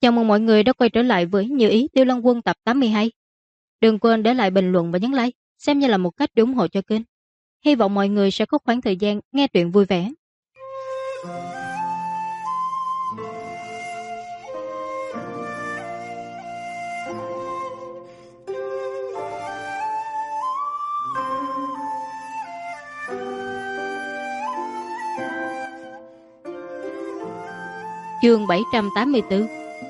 Chào mừng mọi người đã quay trở lại với Như Ý Tiêu Lăng Quân tập 82. Đừng quên để lại bình luận và nhấn like, xem như là một cách để ủng hộ cho kênh. Hy vọng mọi người sẽ có khoảng thời gian nghe truyện vui vẻ. Chương 784.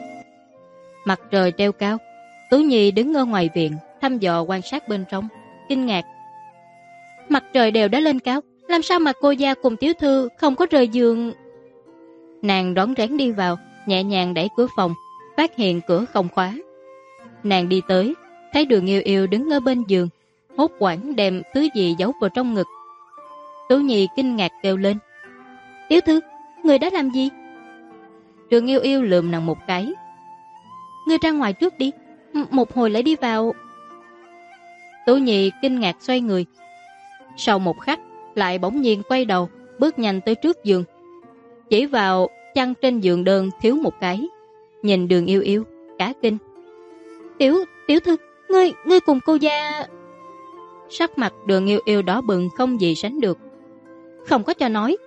Mặt trời treo cao, Tú Nhi đứng ở ngoài viện, thăm dò quan sát bên trong, kinh ngạc. Mặt trời đều đã lên cao, làm sao mà cô gia cùng tiểu thư không có rời giường? Nàng rón rén đi vào, nhẹ nhàng đẩy cửa phòng, phát hiện cửa không khóa. Nàng đi tới, thấy Đường Yêu Yêu đứng ở bên giường, hốt hoảng đem thứ gì giấu vào trong ngực. Tú Nhi kinh ngạc kêu lên: "Tiểu thư, người đã làm gì?" Đường Yêu Yêu lườm nàng một cái: "Ngươi ra ngoài trước đi, một hồi lại đi vào." Tú Nhi kinh ngạc xoay người. Sau một khắc, lại bỗng nhiên quay đầu, bước nhanh tới trước giường, chỉ vào chăn trên giường đơn thiếu một cái, nhìn Đường Yêu Yêu, cả kinh: Tiểu thư, ngươi cùng cô gia..." Sắc mặt Đường Yêu Yêu đỏ bừng không gì sánh được. "Không có cho nói."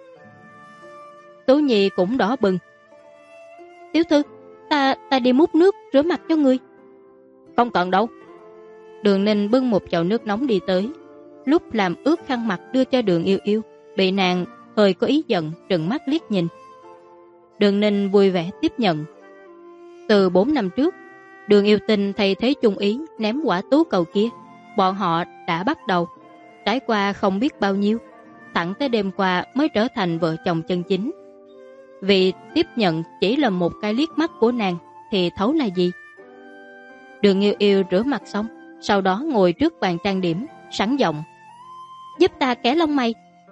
Tú Nhi cũng đỏ bừng. "Tiểu thư, ta đi múc nước rửa mặt cho ngươi." "Không cần đâu." Đường Ninh bưng một chậu nước nóng đi tới, lúc làm ướt khăn mặt đưa cho Đường Yêu Yêu, bị nàng hơi có ý giận trừng mắt liếc nhìn. Đường Ninh vui vẻ tiếp nhận. Từ 4 năm trước, Đường Yêu Tinh thay thế Chung Ý ném quả tú cầu kia, bọn họ đã bắt đầu trải qua không biết bao nhiêu, thẳng tới đêm qua mới trở thành vợ chồng chân chính. Vì tiếp nhận chỉ là một cái liếc mắt của nàng thì thấu là gì? Đường Yêu Yêu rửa mặt xong, sau đó ngồi trước bàn trang điểm, sẵn giọng: "Giúp ta kẻ lông mày."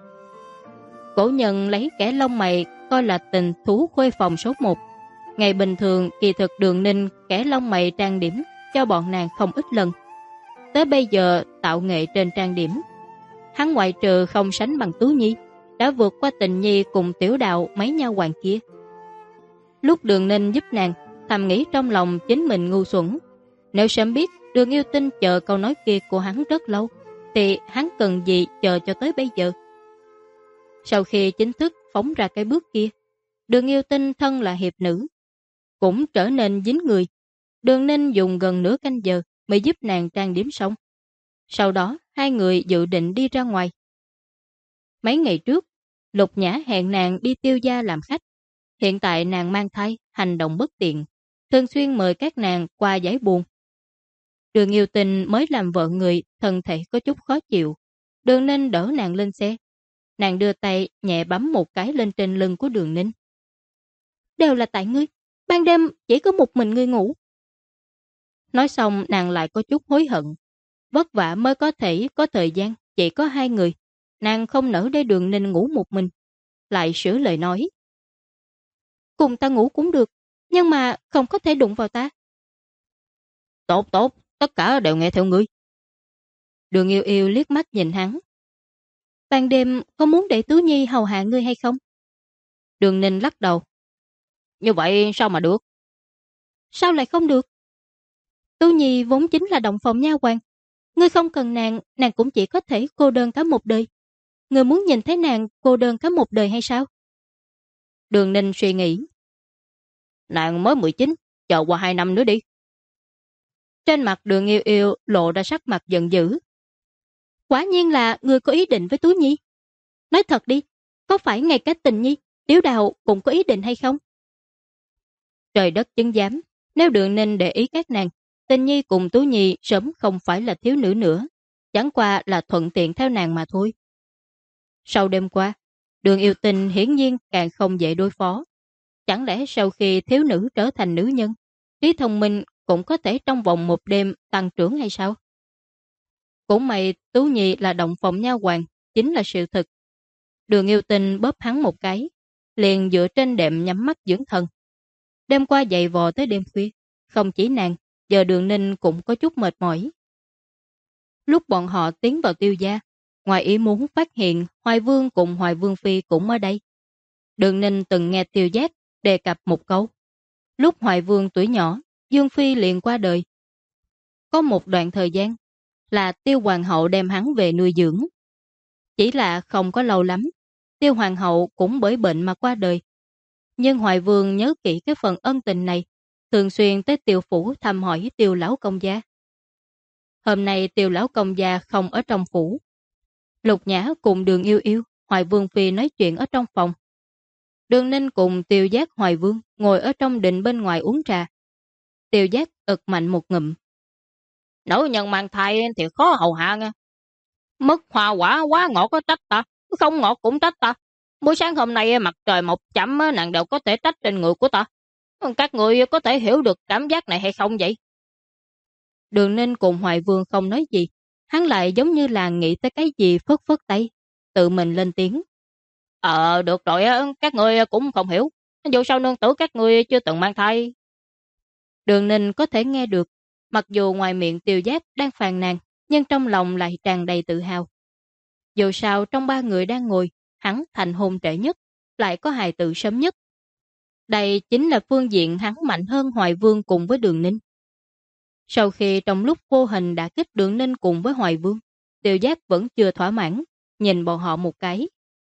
Cổ nhân lấy kẻ lông mày coi là tình thú khuê phòng số 1. Ngày bình thường kỳ thực Đường Ninh kẻ lông mày trang điểm cho bọn nàng không ít lần. Tới bây giờ tạo nghệ trên trang điểm, hắn ngoại trừ không sánh bằng Tú Nhi, đã vượt qua Tình Nhi cùng Tiểu Đạo mấy nha hoàng kia. Lúc Đường Ninh giúp nàng, thầm nghĩ trong lòng chính mình ngu xuẩn. Nếu sớm biết Đường Yêu Tinh chờ câu nói kia của hắn rất lâu, thì hắn cần gì chờ cho tới bây giờ? Sau khi chính thức phóng ra cái bước kia, Đường Yêu Tinh thân là hiệp nữ, cũng trở nên dính người. Đường Ninh dùng gần nửa canh giờ mới giúp nàng trang điểm xong. Sau đó hai người dự định đi ra ngoài. Mấy ngày trước, Lục Nhã hẹn nàng đi Tiêu gia làm khách. Hiện tại nàng mang thai, hành động bất tiện, thường xuyên mời các nàng qua giải buồn. Đường Yêu Tinh mới làm vợ người, thân thể có chút khó chịu. Đường Ninh đỡ nàng lên xe. Nàng đưa tay nhẹ bấm một cái lên trên lưng của Đường Ninh. "Đều là tại ngươi, ban đêm chỉ có một mình ngươi ngủ." Nói xong nàng lại có chút hối hận. Vất vả mới có thể có thời gian, chỉ có hai người. Nàng không nỡ để Đường Ninh ngủ một mình. Lại sửa lời nói: "Cùng ta ngủ cũng được, nhưng mà không có thể đụng vào ta." "Tốt tốt, tất cả đều nghe theo ngươi." Đường Yêu Yêu liếc mắt nhìn hắn. "Ban đêm có muốn để Tú Nhi hầu hạ ngươi hay không?" Đường Ninh lắc đầu. "Như vậy sao mà được?" "Sao lại không được? Tú Nhi vốn chính là động phòng nha hoàn. Ngươi không cần nàng, nàng cũng chỉ có thể cô đơn cả một đời. Ngươi muốn nhìn thấy nàng cô đơn cả một đời hay sao?" Đường Ninh suy nghĩ. "Nàng mới 19, chờ qua 2 năm nữa đi." Trên mặt Đường Yêu Yêu lộ ra sắc mặt giận dữ. "Quả nhiên là ngươi có ý định với Tú Nhi. Nói thật đi, có phải ngay cả Tình Nhi, Tiểu Đạo cũng có ý định hay không?" Trời đất chứng giám, nếu Đường Ninh để ý các nàng, Tình Nhi cùng Tú Nhi sớm không phải là thiếu nữ nữa, chẳng qua là thuận tiện theo nàng mà thôi. Sau đêm qua, Đường Yêu Tinh hiển nhiên càng không dễ đối phó. Chẳng lẽ sau khi thiếu nữ trở thành nữ nhân, trí thông minh cũng có thể trong vòng một đêm tăng trưởng hay sao? Cũng may Tú Nhi là động phòng nha hoàn, chính là sự thực. Đường Yêu Tinh bóp hắn một cái, liền dựa trên đệm nhắm mắt dưỡng thần. Đêm qua dậy vò tới đêm khuya, không chỉ nàng, giờ Đường Ninh cũng có chút mệt mỏi. Lúc bọn họ tiến vào Tiêu gia, ngoài ý muốn phát hiện Hoài Vương cùng Hoài Vương Phi cũng ở đây. Đường Ninh từng nghe Tiêu Giác đề cập một câu: Lúc Hoài Vương tuổi nhỏ, Dương Phi liền qua đời. Có một đoạn thời gian là Tiêu Hoàng hậu đem hắn về nuôi dưỡng. Chỉ là không có lâu lắm, Tiêu Hoàng hậu cũng bởi bệnh mà qua đời. Nhưng Hoài Vương nhớ kỹ cái phần ân tình này, thường xuyên tới Tiêu phủ thăm hỏi Tiêu lão công gia. Hôm nay Tiêu lão công gia không ở trong phủ. Lục Nhã cùng Đường Yêu Yêu, Hoài Vương phi nói chuyện ở trong phòng. Đường Ninh cùng Tiêu Giác Hoài Vương ngồi ở trong đình bên ngoài uống trà. Tiêu Giác ực mạnh một ngụm. Nữ nhân mang thai thì khó hầu hạ nha. Mất hoa quả quá ngọt có trách ta, không ngọt cũng trách ta. Buổi sáng hôm nay mặt trời mọc chậm nàng đều có thể trách trên người của ta. Các người có thể hiểu được cảm giác này hay không vậy? Đường Ninh cùng Hoài Vương không nói gì. Hắn lại giống như là nghĩ tới cái gì phất phất tay, tự mình lên tiếng. Được rồi, các người cũng không hiểu. Dù sao nương tử các người chưa từng mang thai. Đường Ninh có thể nghe được, mặc dù ngoài miệng Tiêu Giác đang phàn nàn, nhưng trong lòng lại tràn đầy tự hào. Dù sao trong ba người đang ngồi, hắn thành hôn trễ nhất, lại có hài tử sớm nhất. Đây chính là phương diện hắn mạnh hơn Hoài Vương cùng với Đường Ninh. Sau khi trong lúc vô hình đã kích Đường Ninh cùng với Hoài Vương, Tiêu Giác vẫn chưa thỏa mãn, nhìn bọn họ một cái.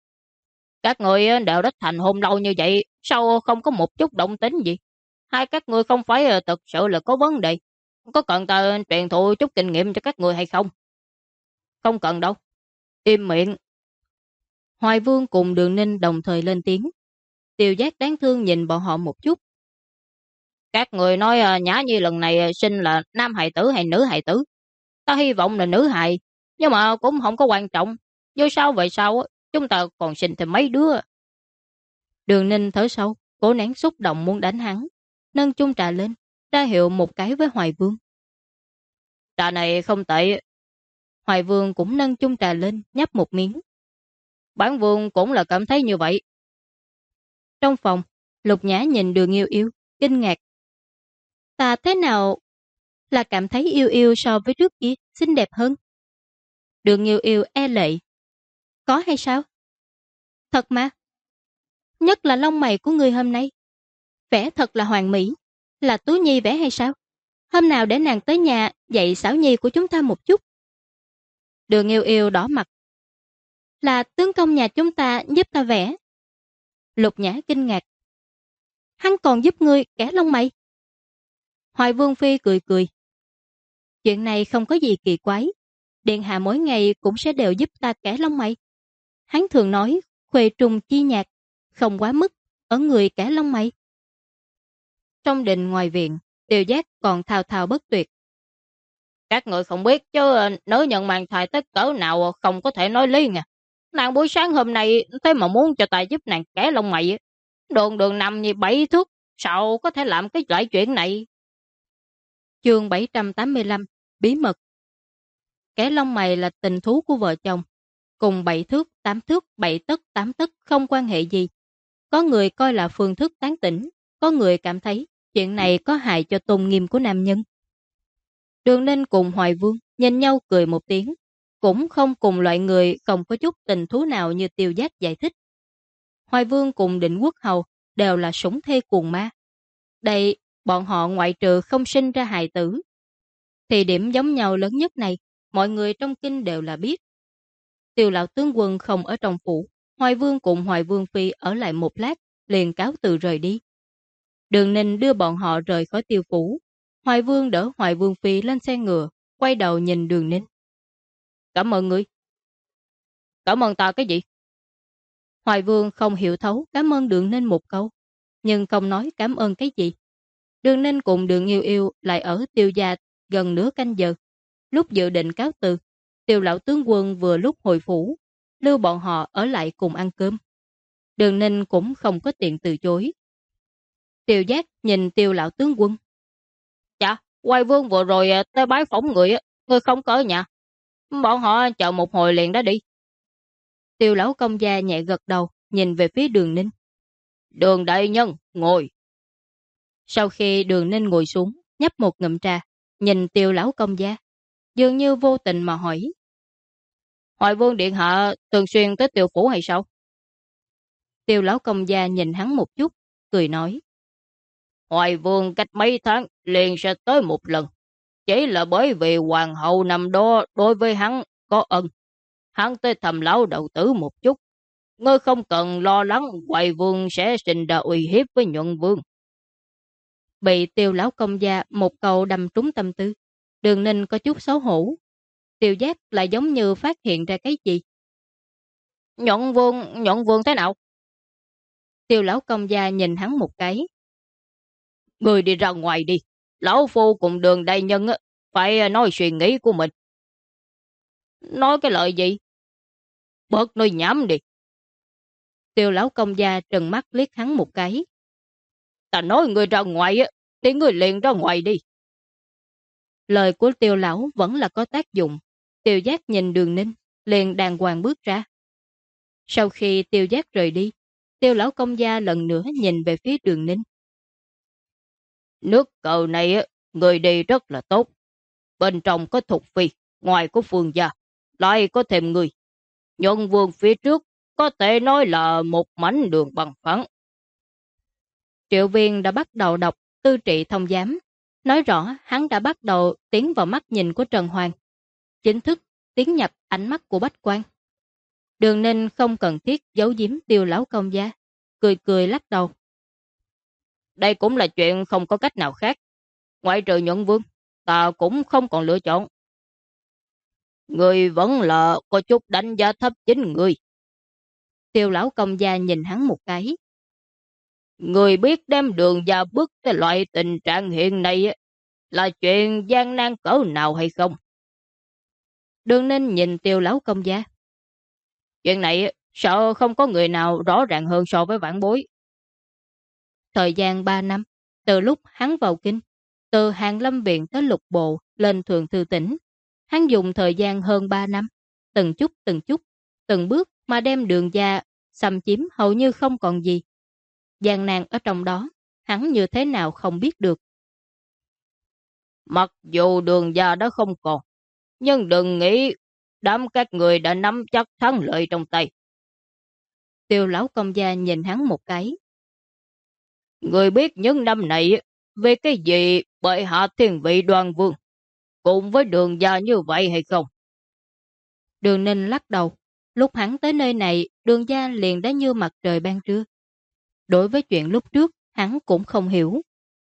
Các người đều đã thành hôn lâu như vậy, sao không có một chút động tính gì? Hai các người không phải thực sự là có vấn đề. Có cần ta truyền thụ chút kinh nghiệm cho các người hay không? Không cần đâu. Im miệng. Hoài Vương cùng Đường Ninh đồng thời lên tiếng. Tiêu Giác đáng thương nhìn bọn họ một chút. Các người nói Nhã Nhi lần này sinh là nam hài tử hay nữ hài tử? Ta hy vọng là nữ hài, nhưng mà cũng không có quan trọng. Dù sao vậy sao chúng ta còn sinh thêm mấy đứa. Đường Ninh thở sâu, cố nén xúc động muốn đánh hắn, nâng chung trà lên, ra hiệu một cái với Hoài Vương. Trà này không tệ. Hoài Vương cũng nâng chung trà lên, nhấp một miếng. Bản Vương cũng là cảm thấy như vậy. Trong phòng, Lục Nhã nhìn Đường Yêu Yêu, kinh ngạc. Ta thế nào là cảm thấy Yêu Yêu so với trước kia xinh đẹp hơn? Đường Yêu Yêu e lệ. Có hay sao? Thật mà. Nhất là lông mày của người hôm nay. Vẽ thật là hoàn mỹ. Là Tú Nhi vẽ hay sao? Hôm nào để nàng tới nhà dạy xảo nhi của chúng ta một chút. Đường Yêu Yêu đỏ mặt. Là tướng công nhà chúng ta giúp ta vẽ. Lục Nhã kinh ngạc. Hắn còn giúp ngươi kẻ lông mày. Hoài Vương Phi cười cười. Chuyện này không có gì kỳ quái. Điện hạ mỗi ngày cũng sẽ đều giúp ta kẻ lông mày. Hắn thường nói khuê trùng chi nhạc, không quá mức, ở người kẻ lông mày. Trong đình ngoài viện, Tiêu Giác còn thao thao bất tuyệt. Các người không biết chứ nữ nhân mang thai tất cỡ nào không có thể nói lý nha. Nàng buổi sáng hôm nay thế mà muốn cho ta giúp nàng kẻ lông mày. Đường đường nằm như 7 thước, sao có thể làm cái loại chuyện này? Chương 785, bí mật. Kẻ lông mày là tình thú của vợ chồng. Cùng 7 thước, 8 thước, 7 tấc, 8 tấc không quan hệ gì. Có người coi là phương thức tán tỉnh, có người cảm thấy chuyện này có hại cho tôn nghiêm của nam nhân. Đường Ninh cùng Hoài Vương nhìn nhau cười một tiếng, cũng không cùng loại người không có chút tình thú nào như Tiêu Giác giải thích. Hoài Vương cùng Định Quốc Hầu đều là sủng thê cuồng ma. Đây, bọn họ ngoại trừ không sinh ra hài tử. Thì điểm giống nhau lớn nhất này, mọi người trong kinh đều là biết. Tiêu lão tướng quân không ở trong phủ, Hoài Vương cùng Hoài Vương Phi ở lại một lát, liền cáo từ rời đi. Đường Ninh đưa bọn họ rời khỏi Tiêu phủ. Hoài Vương đỡ Hoài Vương Phi lên xe ngựa, quay đầu nhìn Đường Ninh. Cảm ơn ngươi. Cảm ơn ta cái gì? Hoài Vương không hiểu thấu cảm ơn Đường Ninh một câu, nhưng không nói cảm ơn cái gì. Đường Ninh cùng Đường Yêu Yêu lại ở Tiêu gia gần nửa canh giờ. Lúc dự định cáo từ, Tiêu lão tướng quân vừa lúc hồi phủ, lưu bọn họ ở lại cùng ăn cơm. Đường Ninh cũng không có tiện từ chối. Tiêu Giác nhìn Tiêu lão tướng quân. Dạ, Hoài Vương vừa rồi tới bái phỏng người không có ở nhà. Bọn họ chờ một hồi liền đã đi. Tiêu lão công gia nhẹ gật đầu, nhìn về phía Đường Ninh. Đường đại nhân, ngồi. Sau khi Đường Ninh ngồi xuống, nhấp một ngụm trà, nhìn Tiêu lão công gia, dường như vô tình mà hỏi. Hoài Vương điện hạ thường xuyên tới Tiêu phủ hay sao? Tiêu lão công gia nhìn hắn một chút, cười nói. Hoài Vương cách mấy tháng liền sẽ tới một lần. Chỉ là bởi vì hoàng hậu năm đó đối với hắn có ân. Hắn tới thăm lão đầu tử một chút. Ngươi không cần lo lắng Hoài Vương sẽ sinh ra uy hiếp với Nhuận Vương. Bị Tiêu lão công gia một câu đâm trúng tâm tư. Đường Ninh có chút xấu hổ. Tiêu Giác lại giống như phát hiện ra cái gì. Nhuận Vương thế nào? Tiêu lão công gia nhìn hắn một cái. Ngươi đi ra ngoài đi. Lão phu cùng Đường đại nhân phải nói suy nghĩ của mình. Nói cái lời gì? Bớt nói nhảm đi. Tiêu lão công gia trừng mắt liếc hắn một cái. Ta nói ngươi ra ngoài thì ngươi liền ra ngoài đi. Lời của Tiêu lão vẫn là có tác dụng. Tiêu Giác nhìn Đường Ninh, liền đàng hoàng bước ra. Sau khi Tiêu Giác rời đi, Tiêu lão công gia lần nữa nhìn về phía Đường Ninh. Nước cờ này người đi rất là tốt. Bên trong có Thục Phi, ngoài có Phương gia, lại có thêm người. Nhuận Vương phía trước có thể nói là một mảnh đường bằng phẳng. Triệu Viên đã bắt đầu đọc Tư trị thông giám, nói rõ hắn đã bắt đầu tiến vào mắt nhìn của Trần Hoàng, chính thức tiến nhập ánh mắt của Bách Quan. Đường Ninh không cần thiết giấu giếm Tiêu lão công gia, cười cười lắc đầu. Đây cũng là chuyện không có cách nào khác. Ngoại trừ Nhuận Vương, ta cũng không còn lựa chọn. Người vẫn là có chút đánh giá thấp chính người. Tiêu lão công gia nhìn hắn một cái. Người biết đem Đường gia bước tới loại tình trạng hiện nay là chuyện gian nan cỡ nào hay không? Đường Ninh nhìn Tiêu lão công gia. Chuyện này sợ không có người nào rõ ràng hơn so với vãn bối. Thời gian 3 năm, từ lúc hắn vào kinh, từ Hàng Lâm Viện tới Lục Bộ lên Thượng Thư Tỉnh, hắn dùng thời gian hơn 3 năm, từng chút, từng bước mà đem Đường gia xâm chiếm hầu như không còn gì. Gian nan ở trong đó, hắn như thế nào không biết được. Mặc dù Đường gia đã không còn, nhưng đừng nghĩ đám các người đã nắm chắc thắng lợi trong tay. Tiêu lão công gia nhìn hắn một cái. Người biết những năm này về cái gì bởi hạ thiên vị Đoan Vương cùng với Đường gia như vậy hay không? Đường Ninh lắc đầu. Lúc hắn tới nơi này, Đường gia liền đã như mặt trời ban trưa. Đối với chuyện lúc trước, hắn cũng không hiểu.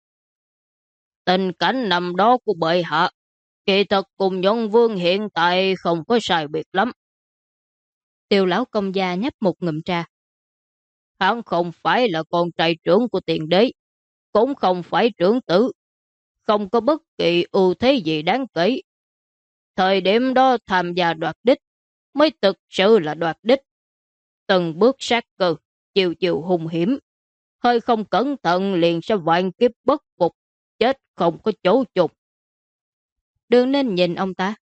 Tình cảnh năm đó của bệ hạ kỳ thật cùng Nhuận Vương hiện tại không có sai biệt lắm. Tiêu lão công gia nhấp một ngụm trà. Hắn không phải là con trai trưởng của tiền đế, cũng không phải trưởng tử, không có bất kỳ ưu thế gì đáng kể. Thời điểm đó tham gia đoạt đích mới thực sự là đoạt đích. Từng bước sát cơ, chiều chiều hung hiểm, hơi không cẩn thận liền sẽ vạn kiếp bất phục, chết không có chỗ chục. Đường Ninh nhìn ông ta.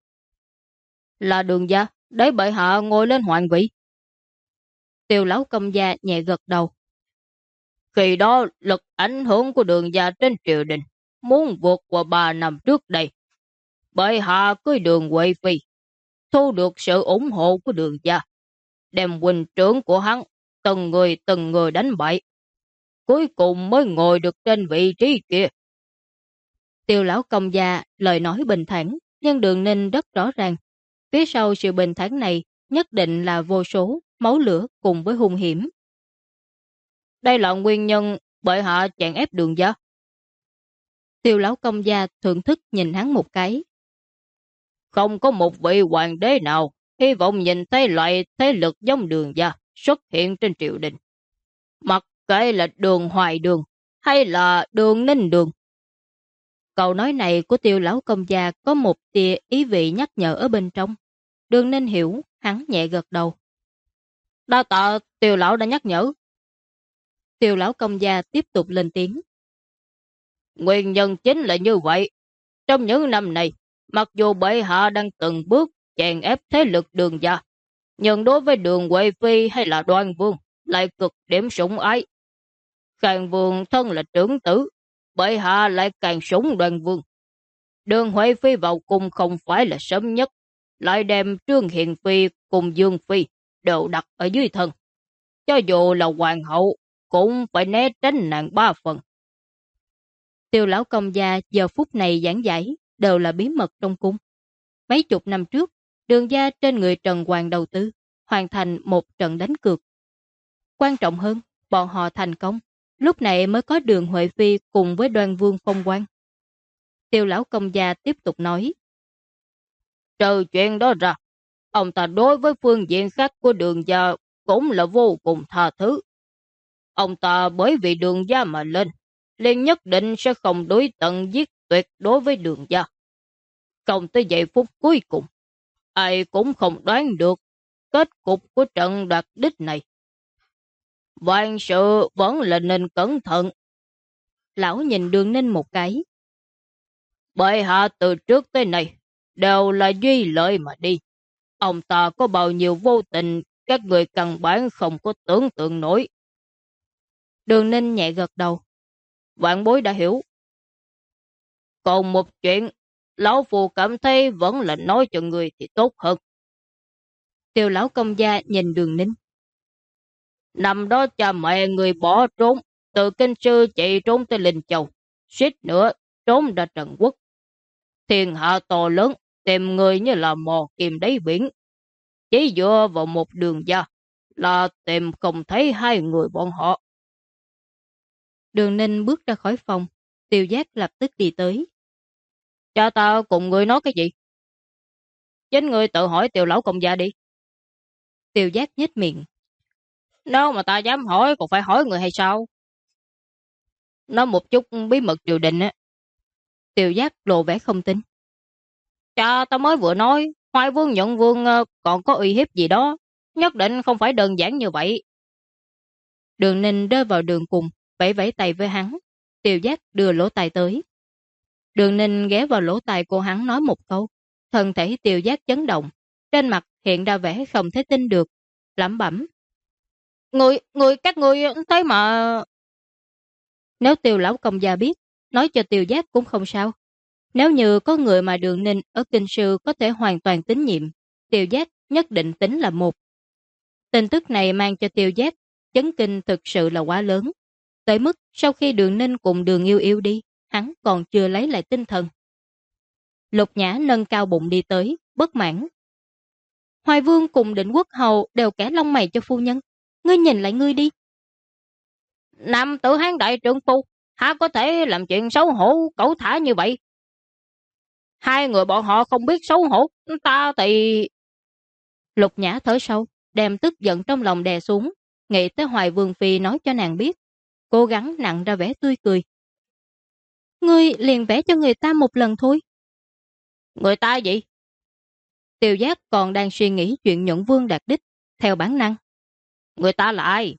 Là Đường gia, để bệ hạ ngồi lên hoàng vị. Tiêu lão công gia nhẹ gật đầu. Khi đó lực ảnh hưởng của Đường gia trên triều đình muốn vượt qua 3 năm trước đây. Bệ hạ cưới Đường Huệ Phi, thu được sự ủng hộ của Đường gia, đem huynh trưởng của hắn từng người đánh bại. Cuối cùng mới ngồi được trên vị trí kia. Tiêu lão công gia lời nói bình thản, nhưng Đường Ninh rất rõ ràng. Phía sau sự bình thản này nhất định là vô số máu lửa cùng với hung hiểm. Đây là nguyên nhân bệ hạ chèn ép Đường gia. Tiêu lão công gia thưởng thức nhìn hắn một cái. Không có một vị hoàng đế nào hy vọng nhìn thấy loại thế lực giống Đường gia xuất hiện trên triều đình. Mặc kệ là Đường Hoài Đường hay là Đường Ninh Đường. Câu nói này của Tiêu lão công gia có một tia ý vị nhắc nhở ở bên trong. Đường Ninh hiểu, hắn nhẹ gật đầu. Đa tạ Tiêu lão đã nhắc nhở. Tiêu lão công gia tiếp tục lên tiếng. Nguyên nhân chính là như vậy. Trong những năm này, mặc dù bệ hạ đang từng bước chèn ép thế lực Đường gia, nhưng đối với Đường Huệ Phi hay là Đoan Vương lại cực điểm sủng ái. Khang Vương thân là trưởng tử, bệ hạ lại càng sủng Đoan Vương. Đường Huệ Phi vào cung không phải là sớm nhất, lại đem Trương Hiền Phi cùng Dương Phi đều đặt ở dưới thân. Cho dù là hoàng hậu cũng phải né tránh nàng 3 phần. Tiêu lão công gia giờ phút này giảng giải đều là bí mật trong cung. Mấy chục năm trước, Đường gia trên người Trần Hoàng đầu tư, hoàn thành một trận đánh cược. Quan trọng hơn, bọn họ thành công, lúc này mới có Đường Huệ Phi cùng với Đoan Vương phong quan. Tiêu lão công gia tiếp tục nói. Trừ chuyện đó ra, ông ta đối với phương diện khác của Đường gia cũng là vô cùng tha thứ. Ông ta bởi vì Đường gia mà lên, liền nhất định sẽ không đối tận giết tuyệt đối với Đường gia. Không tới giây phút cuối cùng, ai cũng không đoán được kết cục của trận đoạt đích này. Vạn sự vẫn là nên cẩn thận. Lão nhìn Đường Ninh một cái. Bệ hạ từ trước tới nay đều là duy lợi mà đi. Ông ta có bao nhiêu vô tình, các người căn bản không có tưởng tượng nổi. Đường Ninh nhẹ gật đầu. Vạn bối đã hiểu. Còn một chuyện, lão phù cảm thấy vẫn là nói cho người thì tốt hơn. Tiêu lão công gia nhìn Đường Ninh. Năm đó cha mẹ người bỏ trốn, từ kinh sư chạy trốn tới Linh Châu, suýt nữa trốn ra Trần Quốc. Thiên hạ to lớn, tìm người như là mò kim đáy biển. Chỉ dựa vào một Đường gia là tìm không thấy hai người bọn họ. Đường Ninh bước ra khỏi phòng, Tiêu Giác lập tức đi tới. Cha ta cùng người nói cái gì? Chính người tự hỏi Tiêu lão công gia đi. Tiêu Giác nhếch miệng. Nếu mà ta dám hỏi còn phải hỏi người hay sao? Nói một chút bí mật triều đình á. Tiêu Giác lộ vẻ không tin. Cha ta mới vừa nói, Hoài Vương Nhuận Vương còn có uy hiếp gì đó, nhất định không phải đơn giản như vậy. Đường Ninh rơi vào đường cùng, vẫy vẫy tay với hắn. Tiêu Giác đưa lỗ tai tới. Đường Ninh ghé vào lỗ tai của hắn nói một câu. Thân thể Tiêu Giác chấn động, trên mặt hiện ra vẻ không thể tin được, lẩm bẩm. Các người thấy mà... Nếu Tiêu lão công gia biết, nói cho Tiêu Giác cũng không sao. Nếu như có người mà Đường Ninh ở kinh sư có thể hoàn toàn tín nhiệm, Tiêu Giác nhất định tính là một. Tin tức này mang cho Tiêu Giác chấn kinh thực sự là quá lớn. Tới mức sau khi Đường Ninh cùng Đường Yêu Yêu đi, hắn còn chưa lấy lại tinh thần. Lục Nhã nâng cao bụng đi tới, bất mãn. Hoài Vương cùng Định Quốc Hầu đều kẻ lông mày cho phu nhân. Ngươi nhìn lại ngươi đi. Nam tử Hán đại trượng phu, há có thể làm chuyện xấu hổ cẩu thả như vậy? Hai người bọn họ không biết xấu hổ, ta thì... Lục Nhã thở sâu, đem tức giận trong lòng đè xuống, nghĩ tới Hoài Vương Phi nói cho nàng biết, cố gắng nặn ra vẻ tươi cười. Ngươi liền vẽ cho người ta một lần thôi. Người ta gì? Tiêu Giác còn đang suy nghĩ chuyện Nhuận Vương đạt đích, theo bản năng. Người ta là ai?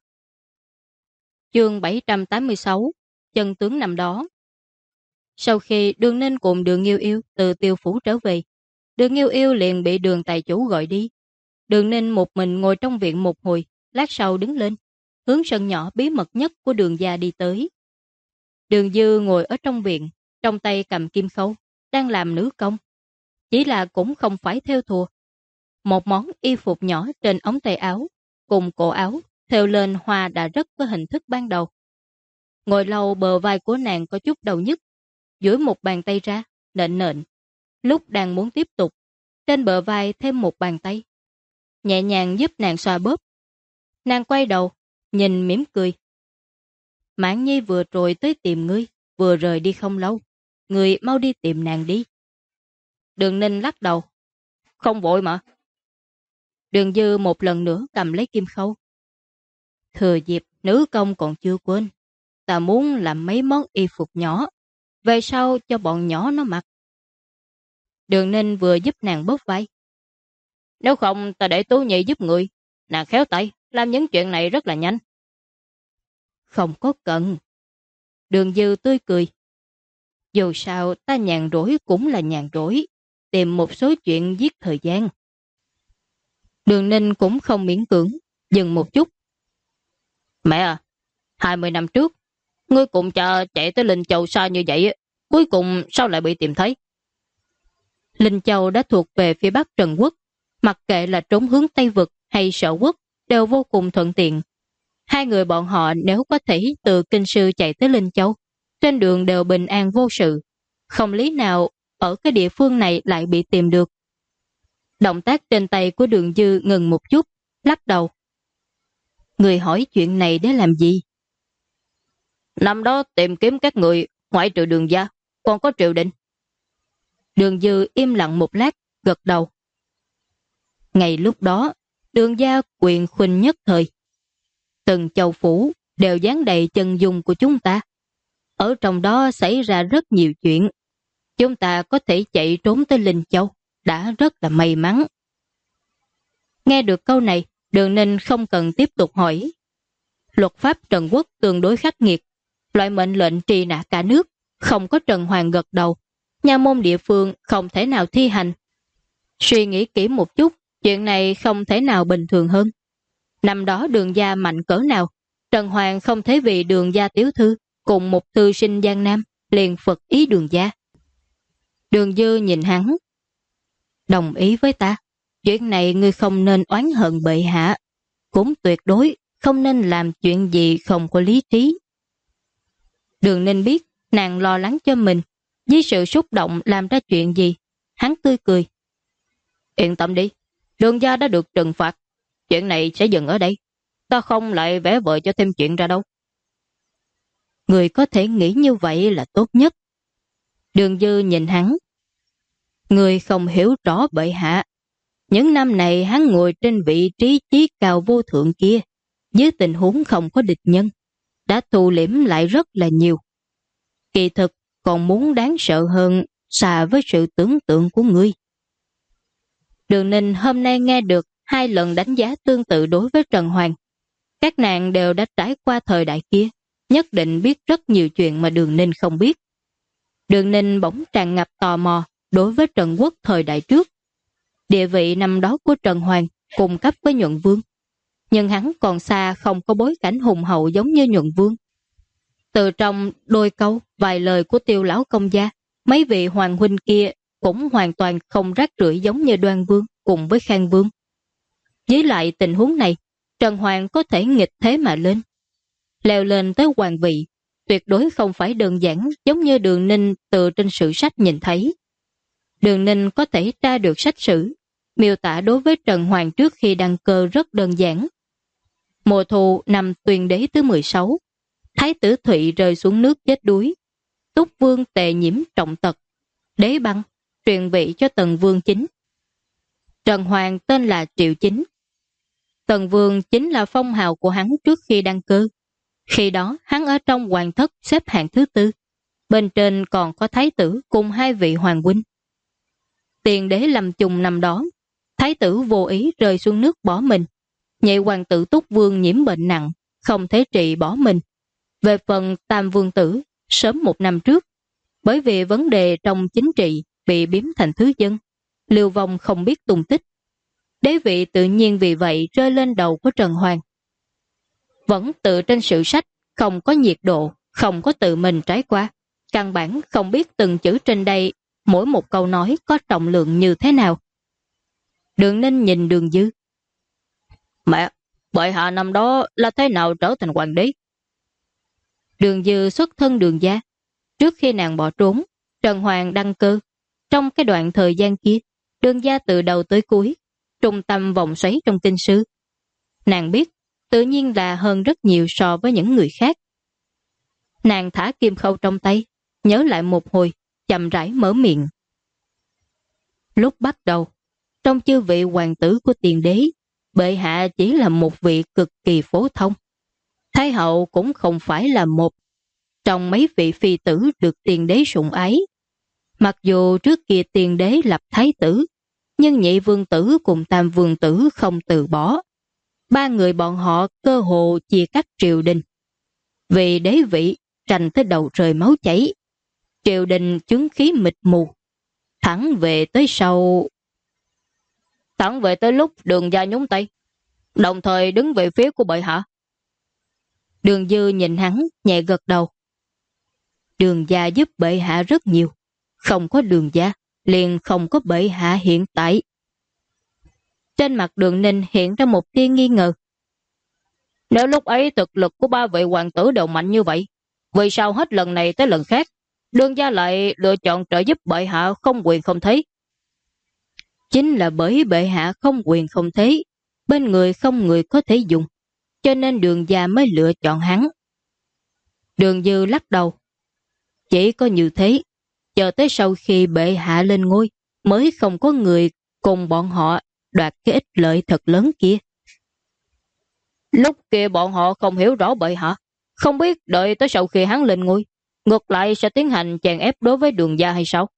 Chương 786, chân tướng năm đó. Sau khi Đường Ninh cùng Đường Yêu Yêu từ Tiêu phủ trở về, Đường Yêu Yêu liền bị Đường tài chủ gọi đi. Đường Ninh một mình ngồi trong viện một hồi, lát sau đứng lên, hướng sân nhỏ bí mật nhất của Đường gia đi tới. Đường Dư ngồi ở trong viện, trong tay cầm kim khâu, đang làm nữ công. Chỉ là cũng không phải theo thùa. Một món y phục nhỏ trên ống tay áo, cùng cổ áo, thêu lên hoa đã rất có hình thức ban đầu. Ngồi lâu bờ vai của nàng có chút đau nhức, duỗi một bàn tay ra, nện nện. Lúc đang muốn tiếp tục, trên bờ vai thêm một bàn tay, nhẹ nhàng giúp nàng xoa bóp. Nàng quay đầu, nhìn mỉm cười. Mãn Nhi vừa rồi tới tìm ngươi, vừa rời đi không lâu. Ngươi mau đi tìm nàng đi. Đường Ninh lắc đầu. Không vội mà. Đường Dư một lần nữa cầm lấy kim khâu. Thừa dịp nữ công còn chưa quên, ta muốn làm mấy món y phục nhỏ, về sau cho bọn nhỏ nó mặc. Đường Ninh vừa giúp nàng bóp vai. Nếu không ta để Tú Nhi giúp người, nàng khéo tay, làm những chuyện này rất là nhanh. Không có cần. Đường Dư tươi cười. Dù sao ta nhàn rỗi cũng là nhàn rỗi, tìm một số chuyện giết thời gian. Đường Ninh cũng không miễn cưỡng, dừng một chút. Mẹ à, 20 năm trước, ngươi cùng cha chạy tới Linh Châu xa như vậy, cuối cùng sao lại bị tìm thấy? Linh Châu đã thuộc về phía bắc Trần Quốc, mặc kệ là trốn hướng Tây Vực hay Sở Quốc, đều vô cùng thuận tiện. Hai người bọn họ nếu có thể từ kinh sư chạy tới Linh Châu, trên đường đều bình an vô sự, không lý nào ở cái địa phương này lại bị tìm được. Động tác trên tay của Đường Dư ngừng một chút, lắc đầu. Người hỏi chuyện này để làm gì? Năm đó tìm kiếm các người, ngoại trừ Đường gia, còn có Triệu Định. Đường Dư im lặng một lát, gật đầu. Ngày lúc đó, Đường gia quyền khuynh nhất thời. Từng châu phủ đều dán đầy chân dung của chúng ta. Ở trong đó xảy ra rất nhiều chuyện. Chúng ta có thể chạy trốn tới Linh Châu, đã rất là may mắn. Nghe được câu này, Đường Ninh không cần tiếp tục hỏi. Luật pháp Trần Quốc tương đối khắc nghiệt, loại mệnh lệnh trì nã cả nước, không có Trần Hoàng gật đầu, nha môn địa phương không thể nào thi hành. Suy nghĩ kỹ một chút, chuyện này không thể nào bình thường hơn. Năm đó Đường gia mạnh cỡ nào, Trần Hoàng không thể vì Đường gia tiểu thư cùng một thư sinh Giang Nam liền phật ý Đường gia. Đường Dư nhìn hắn. Đồng ý với ta, chuyện này ngươi không nên oán hận bệ hạ, cũng tuyệt đối không nên làm chuyện gì không có lý trí. Đường Ninh biết nàng lo lắng cho mình, với sự xúc động làm ra chuyện gì. Hắn tươi cười. Yên tâm đi, Đường gia đã được trừng phạt, chuyện này sẽ dừng ở đây. Ta không lại vẽ vời cho thêm chuyện ra đâu. Người có thể nghĩ như vậy là tốt nhất. Đường Dư nhìn hắn. Người không hiểu rõ bệ hạ. Những năm này hắn ngồi trên vị trí chí cao vô thượng kia, dưới tình huống không có địch nhân, đã thu liễm lại rất là nhiều. Kỳ thực còn muốn đáng sợ hơn xa với sự tưởng tượng của ngươi. Đường Ninh hôm nay nghe được 2 lần đánh giá tương tự đối với Trần Hoàng. Các nàng đều đã trải qua thời đại kia, nhất định biết rất nhiều chuyện mà Đường Ninh không biết. Đường Ninh bỗng tràn ngập tò mò đối với Trần Quốc thời đại trước. Địa vị năm đó của Trần Hoàng cùng cấp với Nhuận Vương, nhưng hắn còn xa không có bối cảnh hùng hậu giống như Nhuận Vương. Từ trong đôi câu, vài lời của Tiêu lão công gia, mấy vị hoàng huynh kia cũng hoàn toàn không rác rưởi giống như Đoan Vương cùng với Khang Vương. Với lại tình huống này, Trần Hoàng có thể nghịch thế mà lên. Leo lên tới hoàng vị, tuyệt đối không phải đơn giản giống như Đường Ninh từ trên sử sách nhìn thấy. Đường Ninh có thể tra được sách sử, miêu tả đối với Trần Hoàng trước khi đăng cơ rất đơn giản. Mùa thu năm Tuyên đế thứ 16, Thái tử Thụy rơi xuống nước chết đuối. Túc Vương Tề nhiễm trọng tật, đế băng, truyền vị cho Tần Vương Chính. Trần Hoàng tên là Triệu Chính. Tần Vương chính là phong hào của hắn trước khi đăng cơ. Khi đó hắn ở trong hoàng thất xếp hạng thứ 4, bên trên còn có thái tử cùng 2 vị hoàng huynh. Tiền đế Lâm Trùng năm đó, thái tử vô ý rơi xuống nước bỏ mình. Nhị hoàng tử Túc Vương nhiễm bệnh nặng, không thể trị bỏ mình. Về phần Tam Vương tử, sớm 1 năm trước, bởi vì vấn đề trong chính trị bị biếm thành thứ dân, lưu vong không biết tung tích. Đế vị tự nhiên vì vậy rơi lên đầu của Trần Hoàng. Vẫn tự trên sử sách, không có nhiệt độ, không có tự mình trải qua. Căn bản không biết từng chữ trên đây, mỗi một câu nói có trọng lượng như thế nào. Đường Ninh nhìn Đường Dư. Mẹ, bệ hạ năm đó là thế nào trở thành hoàng đế? Đường Dư xuất thân Đường gia. Trước khi nàng bỏ trốn, Trần Hoàng đăng cơ. Trong cái đoạn thời gian kia, Đường gia từ đầu tới cuối, trung tâm vòng xoáy trong kinh sư. Nàng biết, tự nhiên là hơn rất nhiều so với những người khác. Nàng thả kim khâu trong tay, nhớ lại một hồi, chậm rãi mở miệng. Lúc bắt đầu, trong chư vị hoàng tử của Tiền đế, bệ hạ chỉ là một vị cực kỳ phổ thông. Thái hậu cũng không phải là một trong mấy vị phi tử được Tiền đế sủng ái. Mặc dù trước kia Tiền đế lập thái tử, nhưng nhị vương tử cùng tam vương tử không từ bỏ. 3 người bọn họ cơ hồ chia cắt triều đình. Vì đế vị tranh tới đầu trời máu chảy, triều đình chứng khí mịt mù. Thẳng về tới lúc Đường gia nhúng tay, đồng thời đứng về phía của bệ hạ. Đường Dư nhìn hắn, nhẹ gật đầu. Đường gia giúp bệ hạ rất nhiều. Không có Đường gia, liền không có bệ hạ hiện tại. Trên mặt Đường Ninh hiện ra một tia nghi ngờ. Nếu lúc ấy thực lực của 3 vị hoàng tử đều mạnh như vậy, Vì sao hết lần này tới lần khác Đường gia lại lựa chọn trợ giúp bệ hạ không quyền không thế? Chính là bởi bệ hạ không quyền không thế, bên người không người có thể dùng, cho nên Đường gia mới lựa chọn hắn. Đường Dư lắc đầu. Chỉ có như thế, chờ tới sau khi bệ hạ lên ngôi, mới không có người cùng bọn họ đoạt cái ích lợi thật lớn kia. Lúc kia bọn họ không hiểu rõ bệ hạ, không biết đợi tới sau khi hắn lên ngôi, ngược lại sẽ tiến hành chèn ép đối với Đường gia hay sao?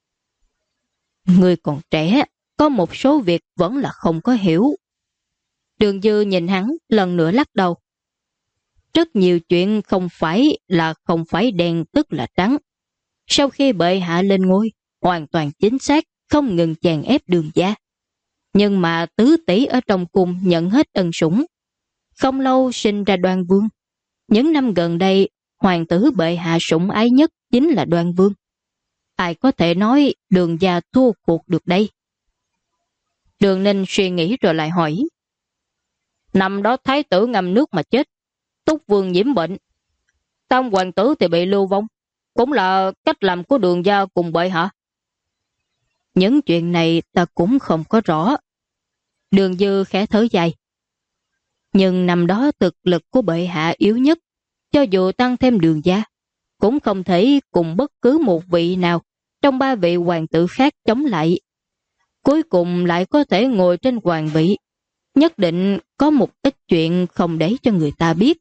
Người còn trẻ, có một số việc vẫn là không có hiểu. Đường Dư nhìn hắn lần nữa lắc đầu. Rất nhiều chuyện không phải đen tức là trắng. Sau khi bệ hạ lên ngôi, hoàn toàn chính xác, không ngừng chèn ép Đường gia. Nhưng mà tứ tỷ ở trong cung nhận hết ân sủng. Không lâu sinh ra Đoan Vương. Những năm gần đây, hoàng tử bệ hạ sủng ái nhất chính là Đoan Vương. Ai có thể nói Đường gia thua cuộc được đây? Đường Ninh suy nghĩ rồi lại hỏi. Năm đó thái tử ngâm nước mà chết, Túc Vương nhiễm bệnh, tam hoàng tử thì bị lưu vong, cũng là cách làm của Đường gia cùng bệ hạ. Những chuyện này ta cũng không có rõ. Đường Dư khẽ thở dài. Nhưng năm đó thực lực của bệ hạ yếu nhất, cho dù tăng thêm Đường gia, cũng không thể cùng bất cứ một vị nào trong ba vị hoàng tử khác chống lại. Cuối cùng lại có thể ngồi trên hoàng vị, nhất định có một ít chuyện không để cho người ta biết.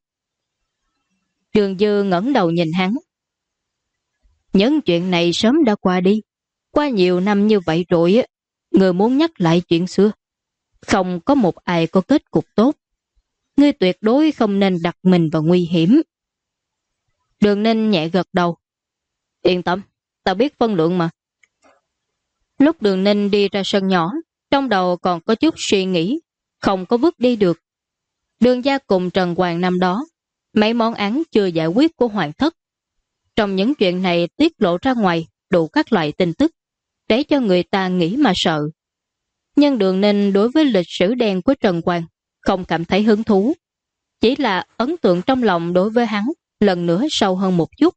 Đường Dư ngẩng đầu nhìn hắn. Những chuyện này sớm đã qua đi, qua nhiều năm như vậy rồi, người muốn nhắc lại chuyện xưa. Không có một ai có kết cục tốt. Ngươi tuyệt đối không nên đặt mình vào nguy hiểm. Đường Ninh nhẹ gật đầu. Yên tâm, ta biết phân lượng mà. Lúc Đường Ninh đi ra sân nhỏ, trong đầu còn có chút suy nghĩ, không có bước đi được. Đường gia cùng Trần Hoàng năm đó, mấy món án chưa giải quyết của hoàng thất. Trong những chuyện này tiết lộ ra ngoài đủ các loại tin tức, để cho người ta nghĩ mà sợ. Nhưng Đường Ninh đối với lịch sử đen của Trần Hoàng không cảm thấy hứng thú. Chỉ là ấn tượng trong lòng đối với hắn lần nữa sâu hơn một chút.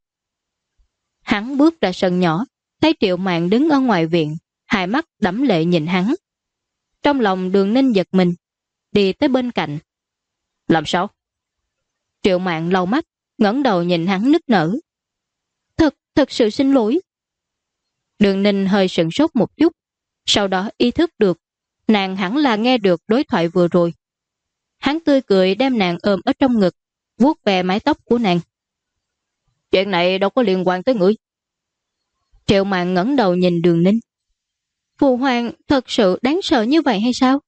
Hắn bước ra sân nhỏ, thấy Triệu Mạn đứng ở ngoài viện, hai mắt đẫm lệ nhìn hắn. Trong lòng Đường Ninh giật mình, đi tới bên cạnh. Làm sao? Triệu Mạn lau mắt, ngẩng đầu nhìn hắn nức nở. Thật sự xin lỗi. Đường Ninh hơi sửng sốt một chút, sau đó ý thức được, nàng hẳn là nghe được đối thoại vừa rồi. Hắn tươi cười đem nàng ôm ở trong ngực, vuốt về mái tóc của nàng. Chuyện này đâu có liên quan tới ngươi. Triệu Mạn ngẩng đầu nhìn Đường Ninh. Phụ hoàng thật sự đáng sợ như vậy hay sao?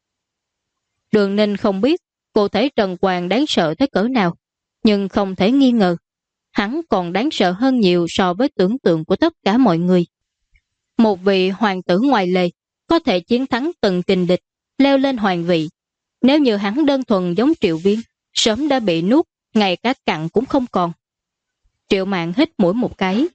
Đường Ninh không biết cụ thể Trần Hoàng đáng sợ tới cỡ nào, nhưng không thể nghi ngờ, hắn còn đáng sợ hơn nhiều so với tưởng tượng của tất cả mọi người. Một vị hoàng tử ngoài lề có thể chiến thắng từng kình địch, leo lên hoàng vị. Nếu như hắn đơn thuần giống Triệu Viên, sớm đã bị nuốt, ngay cả cặn cũng không còn. Triệu Mạn hít mũi một cái.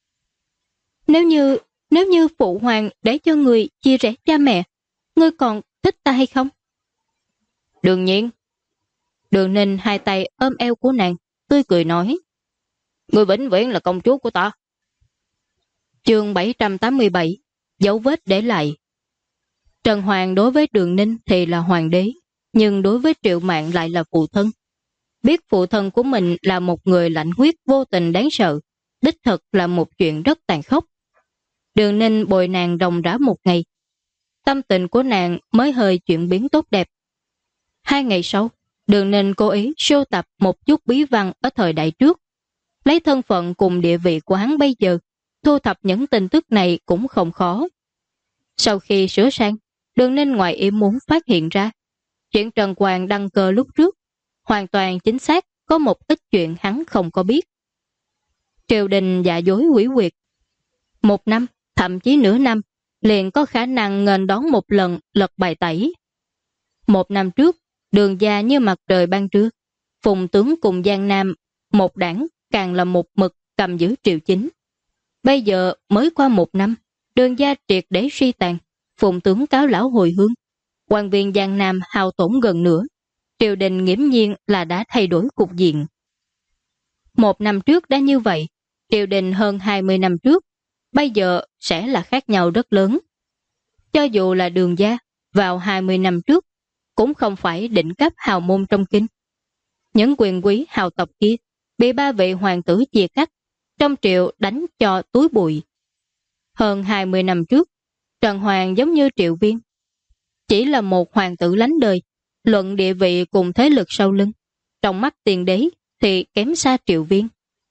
Nếu như phụ hoàng để cho người chia rẽ cha mẹ, ngươi còn thích ta hay không? Đương nhiên. Đường Ninh hai tay ôm eo của nàng, tươi cười nói. Ngươi vĩnh viễn là công chúa của ta. Chương 787, dấu vết để lại. Trần Hoàng đối với Đường Ninh thì là hoàng đế, nhưng đối với Triệu Mạn lại là phụ thân. Biết phụ thân của mình là một người lạnh huyết vô tình đáng sợ, đích thực là một chuyện rất tàn khốc. Đường Ninh bồi nàng ròng rã một ngày, tâm tình của nàng mới hơi chuyển biến tốt đẹp. 2 ngày sau, Đường Ninh cố ý sưu tập một chút bí văn ở thời đại trước. Lấy thân phận cùng địa vị của hắn bây giờ, thu thập những tin tức này cũng không khó. Sau khi sửa sang, Đường Ninh ngoài ý muốn phát hiện ra, chuyện Trần Hoàng đăng cơ lúc trước, hoàn toàn chính xác có một ít chuyện hắn không có biết. Triều đình giả dối quỷ quyệt. 1 năm, thậm chí nửa năm, liền có khả năng nghênh đón một lần lật bài tẩy. 1 năm trước, Đường gia như mặt trời ban trưa, Phùng tướng cùng Giang Nam, một đảng càng là một mực cầm giữ triều chính. Bây giờ mới qua 1 năm, Đường gia triệt để suy tàn, Phùng tướng cáo lão hồi hướng, quan viên Giang Nam hao tổn gần nữa, triều đình nghiễm nhiên là đã thay đổi cục diện. 1 năm trước đã như vậy, triều đình hơn 20 năm trước, bây giờ sẽ là khác nhau rất lớn. Cho dù là Đường gia, vào 20 năm trước, cũng không phải đỉnh cấp hào môn trong kinh. Những quyền quý hào tộc kia bị 3 vị hoàng tử chia cắt, trong triều đánh cho túi bụi. Hơn 20 năm trước, Trần Hoàng giống như Triệu Viên, chỉ là một hoàng tử lánh đời, luận địa vị cùng thế lực sau lưng. Trong mắt tiền đế thì kém xa Triệu Viên.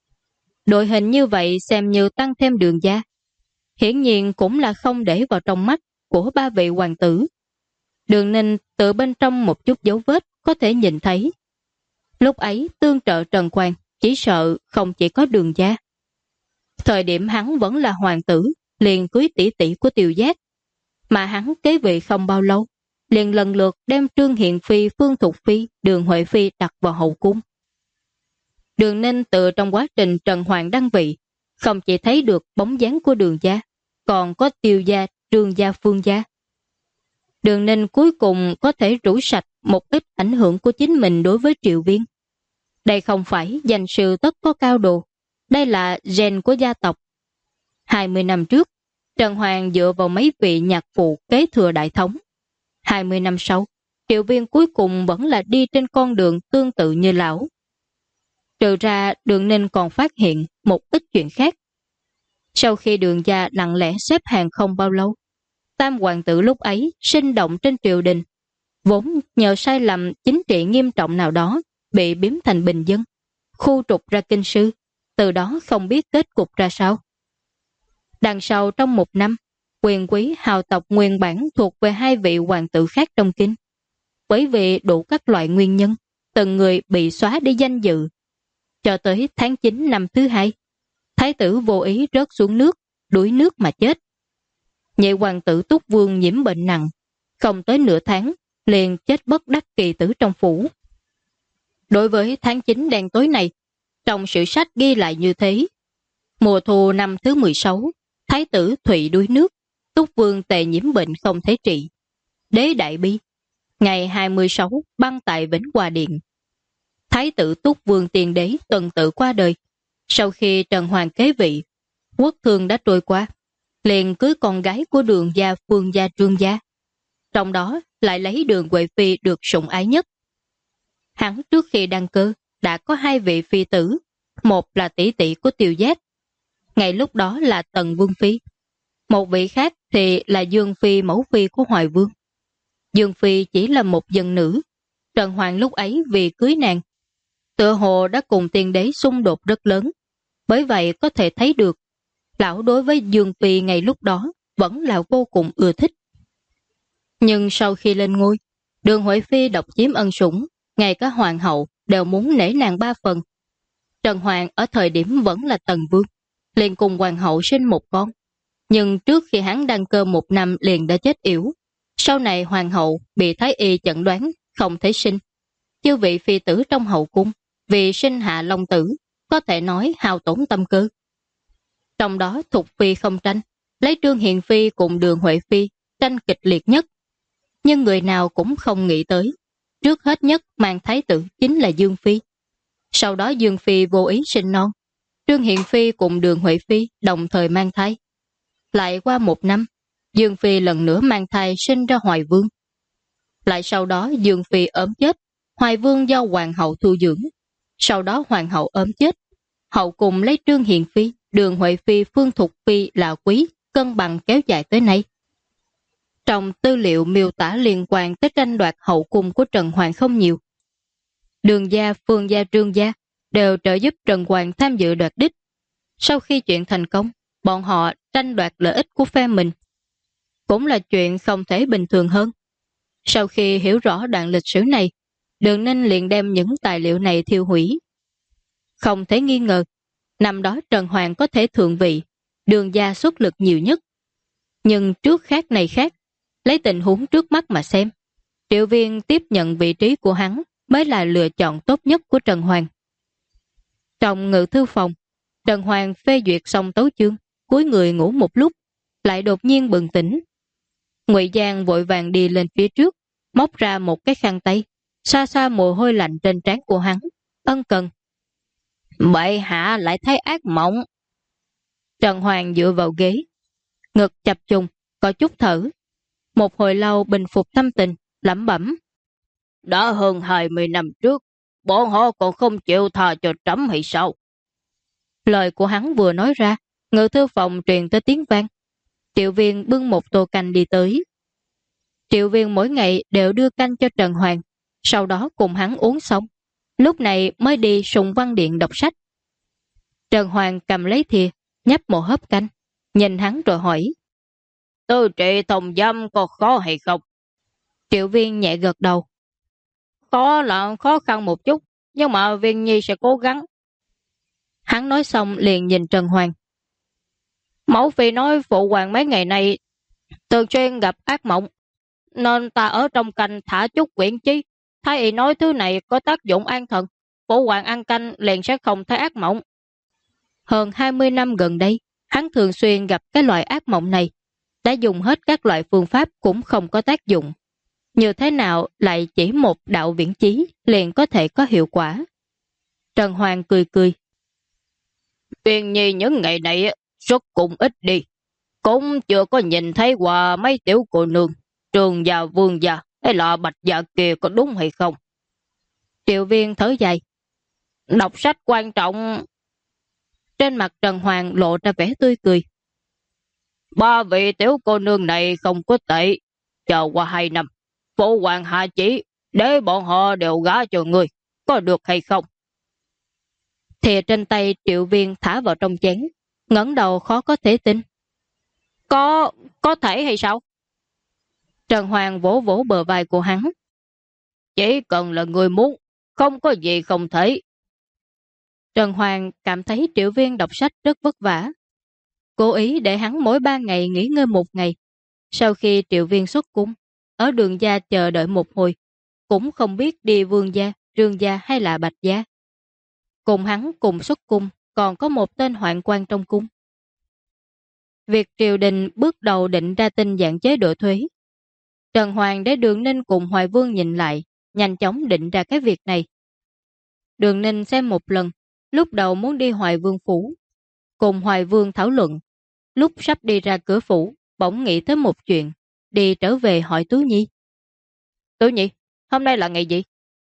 Đội hình như vậy xem như tăng thêm Đường gia, hiển nhiên cũng là không để vào trong mắt của 3 vị hoàng tử. Đường Ninh từ bên trong một chút dấu vết có thể nhìn thấy. Lúc ấy tương trợ Trần Quang chỉ sợ không chỉ có Đường gia. Thời điểm hắn vẫn là hoàng tử, liền cưới tỷ tỷ của Tiêu Giác, mà hắn kế vị không bao lâu, liền lần lượt đem Trương Hiền Phi, Phương Thục Phi, Đường Huệ Phi đặt vào hậu cung. Đường Ninh từ trong quá trình Trần Hoàng đăng vị, không chỉ thấy được bóng dáng của Đường gia, còn có Tiêu gia, Trương gia, Phương gia. Đường Ninh cuối cùng có thể rũ sạch một ít ảnh hưởng của chính mình đối với Triệu Viên. Đây không phải danh sư tất có cao độ, đây là gen của gia tộc. 20 năm trước, Trần Hoàng dựa vào mấy vị nhạc phụ kế thừa đại thống. 20 năm sau, Triệu Viên cuối cùng vẫn là đi trên con đường tương tự như lão. Trừ ra, Đường Ninh còn phát hiện một ít chuyện khác. Sau khi Đường gia lặng lẽ xếp hàng không bao lâu, tam hoàng tử lúc ấy sinh động trên triều đình, vốn nhờ sai lầm chính trị nghiêm trọng nào đó bị biếm thành bình dân, khu trục ra kinh sư, từ đó không biết kết cục ra sao. Đằng sau trong 1 năm, quyền quý hào tộc nguyên bản thuộc về 2 vị hoàng tử khác trong kinh. Bởi vì đủ các loại nguyên nhân, từng người bị xóa đi danh dự. Cho tới tháng 9 năm thứ 2, thái tử vô ý rớt xuống nước, đuối nước mà chết. Nhị hoàng tử Túc Vương nhiễm bệnh nặng, không tới nửa tháng, liền chết bất đắc kỳ tử trong phủ. Đối với tháng 9 đen tối này, trong sử sách ghi lại như thế. Mùa thu năm thứ 16, thái tử Thụy đuối nước, Túc Vương tề nhiễm bệnh không thể trị. Đế đại bi, ngày 26 băng tại Vĩnh Hòa Điện. Thái tử Túc Vương tiền đế tuần tự qua đời. Sau khi Trần Hoàng kế vị, quốc thương đã trôi qua, liền cưới con gái của Đường gia, Phương gia, Trương gia. Trong đó lại lấy Đường Huệ Phi được sủng ái nhất. Hắn trước khi đăng cơ đã có 2 vị phi tử, một là tỷ tỷ của Tiêu Giác, ngày lúc đó là Tần Vương Phi. Một vị khác thì là Dương Phi, mẫu phi của Hoài Vương. Dương Phi chỉ là một dân nữ. Trần Hoàng lúc ấy vì cưới nàng, tựa hồ đã cùng tiên đế xung đột rất lớn. Bởi vậy có thể thấy được, lão đối với Dương Phi ngày lúc đó vẫn là vô cùng ưa thích. Nhưng sau khi lên ngôi, Đường Huệ Phi độc chiếm ân sủng, ngay cả hoàng hậu đều muốn nể nàng 3 phần. Trần Hoàng ở thời điểm vẫn là Tần Vương, liền cùng hoàng hậu sinh một con. Nhưng trước khi hắn đăng cơ 1 năm liền đã chết yểu. Sau này hoàng hậu bị thái y chẩn đoán không thể sinh. Chư vị phi tử trong hậu cung vì sinh hạ long tử, có thể nói hao tổn tâm cơ. Trong đó Thục Phi không tranh, lấy Trương Hiền Phi cùng Đường Huệ Phi tranh kịch liệt nhất. Nhưng người nào cũng không nghĩ tới, trước hết nhất mang thái tử chính là Dương Phi. Sau đó Dương Phi vô ý sinh non, Trương Hiền Phi cùng Đường Huệ Phi đồng thời mang thai. Lại qua 1 năm, Dương Phi lần nữa mang thai sinh ra Hoài Vương. Lại sau đó Dương Phi ốm chết, Hoài Vương do hoàng hậu thu dưỡng. Sau đó hoàng hậu ốm chết, hậu cùng lấy Trương Hiền Phi, Đường Huệ Phi, Phương Thục Phi là quý, cân bằng kéo dài tới nay. Trong tư liệu miêu tả liên quan tới tranh đoạt hậu cung của Trần Hoàng không nhiều. Đường gia, Phương gia, Trương gia đều trợ giúp Trần Hoàng tham dự đoạt đích. Sau khi chuyện thành công, bọn họ tranh đoạt lợi ích của phe mình. Cũng là chuyện không thể bình thường hơn. Sau khi hiểu rõ đoạn lịch sử này, Đường Ninh liền đem những tài liệu này thiêu hủy. Không thể nghi ngờ, năm đó Trần Hoàng có thể thượng vị, Đường gia xuất lực nhiều nhất. Nhưng trước khác này khác, lấy tình huống trước mắt mà xem, Triệu Viên tiếp nhận vị trí của hắn mới là lựa chọn tốt nhất của Trần Hoàng. Trong ngự thư phòng, Trần Hoàng phê duyệt xong tấu chương, cúi người ngủ một lúc, lại đột nhiên bừng tỉnh. Ngụy Giang vội vàng đi lên phía trước, móc ra một cái khăn tay, xa xa mồ hôi lạnh trên trán của hắn, ân cần. Bệ hạ lại thấy ác mộng. Trần Hoàng dựa vào ghế, ngực chập trùng, có chút thở. Một hồi lâu bình phục tâm tình, lẩm bẩm. Đã hơn 20 năm trước, bọn họ còn không chịu tha cho trẫm hay sao? Lời của hắn vừa nói ra, ngự thư phòng truyền tới tiếng vang. Triệu Viên bưng một tô canh đi tới. Triệu Viên mỗi ngày đều đưa canh cho Trần Hoàng, sau đó cùng hắn uống xong. Lúc này mới đi Sùng Văn Điện đọc sách. Trần Hoàng cầm lấy thìa, nhấp một hớp canh, nhìn hắn rồi hỏi. Tư trị thông dâm có khó hay không? Triệu Viên nhẹ gật đầu. Khó là khó khăn một chút, nhưng mà Viên Nhi sẽ cố gắng. Hắn nói xong liền nhìn Trần Hoàng. Mẫu phi nói phụ hoàng mấy ngày này thường xuyên gặp ác mộng, nên ta ở trong canh thả chút quyển chí. Thái y nói thứ này có tác dụng an thần, phụ hoàng ăn canh liền sẽ không thấy ác mộng. Hơn 20 năm gần đây, hắn thường xuyên gặp cái loại ác mộng này. Đã dùng hết các loại phương pháp cũng không có tác dụng. Như thế nào lại chỉ một đạo viễn chí liền có thể có hiệu quả? Trần Hoàng cười cười. Viên Nhi những ngày này xuất cũng ít đi, cũng chưa có nhìn thấy qua mấy tiểu cô nương, Trường già Vương già hay là Bạch già kia có đúng hay không? Triệu Viên thở dài. Đọc sách quan trọng. Trên mặt Trần Hoàng lộ ra vẻ tươi cười. 3 vị tiểu cô nương này không có tệ. Chờ qua 2 năm, phụ hoàng hạ chỉ để bọn họ đều gả cho người, có được hay không? Thìa trên tay Triệu Viên thả vào trong chén, ngẩng đầu khó có thể tin. Có thể hay sao? Trần Hoàng vỗ vỗ bờ vai của hắn. Chỉ cần là người muốn, không có gì không thể. Trần Hoàng cảm thấy Triệu Viên đọc sách rất vất vả. Cố ý để hắn mỗi 3 ngày nghỉ ngơi 1 ngày. Sau khi Triệu Viên xuất cung, ở Đường gia chờ đợi một hồi, cũng không biết đi Vương gia, Trương gia hay là Bạch gia. Cùng hắn cùng xuất cung, còn có một tên hoạn quan trong cung. Việc triều đình bước đầu định ra tinh dạng chế độ thuế. Trần Hoàng để Đường Ninh cùng Hoài Vương nhìn lại, nhanh chóng định ra cái việc này. Đường Ninh xem một lần, lúc đầu muốn đi Hoài Vương phủ, cùng Hoài Vương thảo luận. Lúc sắp đi ra cửa phủ, bỗng nghĩ tới một chuyện, đi trở về hỏi Tú Nhi. Tú Nhi, hôm nay là ngày gì?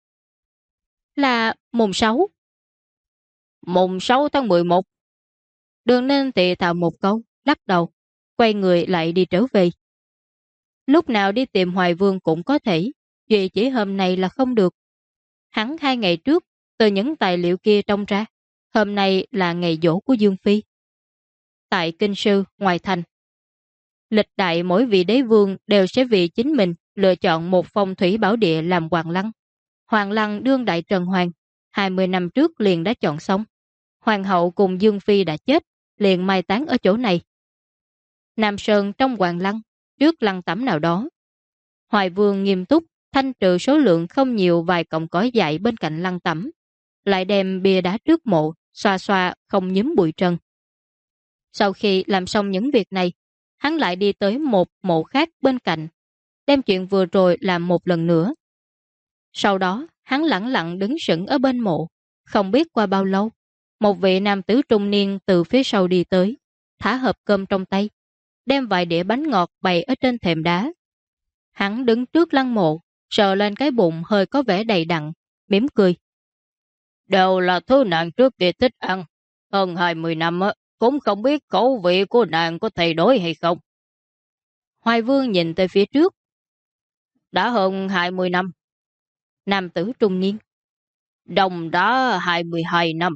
Là mùng 6. Mùng 6 tháng 11. Đường Ninh thì thào một câu, lắc đầu, quay người lại đi trở về. Lúc nào đi tìm Hoài Vương cũng có thể, duy chỉ hôm nay là không được. Hắn 2 ngày trước, từ những tài liệu kia trông ra, hôm nay là ngày giỗ của Dương Phi. Tại Kinh Sư, ngoài thành, lịch đại mỗi vị đế vương đều sẽ vì chính mình lựa chọn một phong thủy bảo địa làm hoàng lăng. Hoàng lăng đương đại Trần Hoàng, 20 năm trước liền đã chọn xong. Hoàng hậu cùng Dương Phi đã chết, liền mai táng ở chỗ này. Nam Sơn trong hoàng lăng, trước lăng tẩm nào đó. Hoài Vương nghiêm túc, thanh trừ số lượng không nhiều vài cọng cỏ dại bên cạnh lăng tẩm, lại đem bia đá trước mộ, xoa xoa không nhúm bụi trần. Sau khi làm xong những việc này, hắn lại đi tới một mộ khác bên cạnh, đem chuyện vừa rồi làm một lần nữa. Sau đó, hắn lẳng lặng đứng sững ở bên mộ, không biết qua bao lâu, một vị nam tử trung niên từ phía sau đi tới, thả hộp cơm trong tay, đem vài đĩa bánh ngọt bày ở trên thềm đá. Hắn đứng trước lăng mộ, sờ lên cái bụng hơi có vẻ đầy đặn, mỉm cười. Đều là thứ nàng trước kia thích ăn. Hơn 20 năm cũng không biết khẩu vị của nàng có thay đổi hay không. Hoài Vương nhìn tới phía trước. Đã hơn 20 năm. Nam tử trung niên. Đồng đã 22 năm.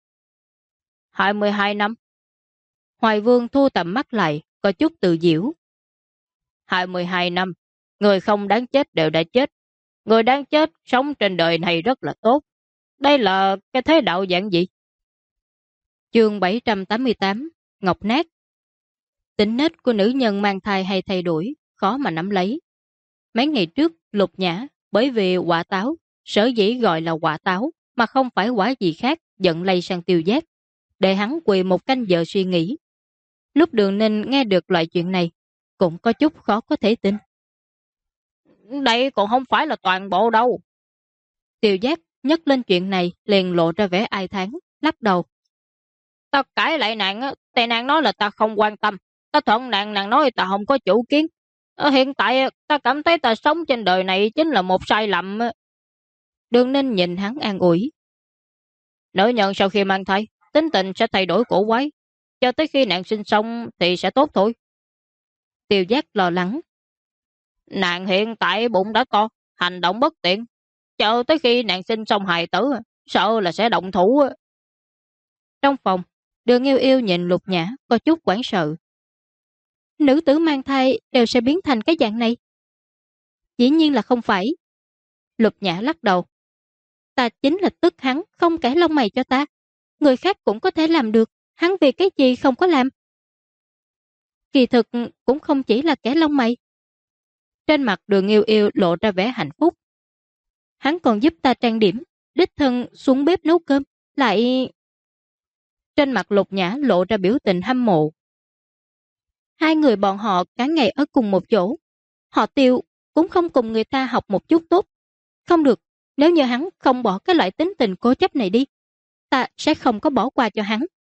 22 năm. Hoài Vương thu tầm mắt lại, có chút tự giễu. 22 năm, người không đáng chết đều đã chết. Người đáng chết sống trên đời này rất là tốt. Đây là cái thế đạo dạng gì? Chương 788, Ngọc Nát. Tính nết của nữ nhân mang thai hay thay đổi, khó mà nắm lấy. Mấy ngày trước, Lục Nhã, bởi vì quả táo, sở dĩ gọi là quả táo, mà không phải quả gì khác, giận lây sang Tiêu Giác, để hắn quỳ một canh giờ suy nghĩ. Lúc Đường Ninh nghe được loại chuyện này, cũng có chút khó có thể tin. Đây còn không phải là toàn bộ đâu. Tiêu Giác nhắc lên chuyện này liền lộ ra vẻ ai thán, lắc đầu. Ta cãi lại nàng á, thì nàng nói là ta không quan tâm. Ta thuận nàng, nàng nói ta không có chủ kiến. Hiện tại ta cảm thấy ta sống trên đời này chính là một sai lầm. Đường Ninh nhìn hắn an ủi. Nữ nhân sau khi mang thai, tính tình sẽ thay đổi cổ quái. Cho tới khi nàng sinh xong thì sẽ tốt thôi. Tiêu Giác lo lắng. Nàng hiện tại bụng đã to, hành động bất tiện. Chờ tới khi nàng sinh xong hài tử, sợ là sẽ động thủ. Trong phòng, Đường Yêu Yêu nhìn Lục Nhã có chút hoảng sợ. Nữ tử mang thai đều sẽ biến thành cái dạng này? Dĩ nhiên là không phải. Lục Nhã lắc đầu. Ta chính là tức hắn không kẻ lông mày cho ta. Người khác cũng có thể làm được, hắn vì cái gì không có làm. Kỳ thực cũng không chỉ là kẻ lông mày. Trên mặt Đường Yêu Yêu lộ ra vẻ hạnh phúc. Hắn còn giúp ta trang điểm, đích thân xuống bếp nấu cơm, lại... Trên mặt Lục Nhã lộ ra biểu tình hâm mộ. Hai người bọn họ cả ngày ở cùng một chỗ. Họ Tiêu cũng không cùng người ta học một chút tốt. Không được, nếu như hắn không bỏ cái loại tính tình cố chấp này đi, ta sẽ không có bỏ qua cho hắn.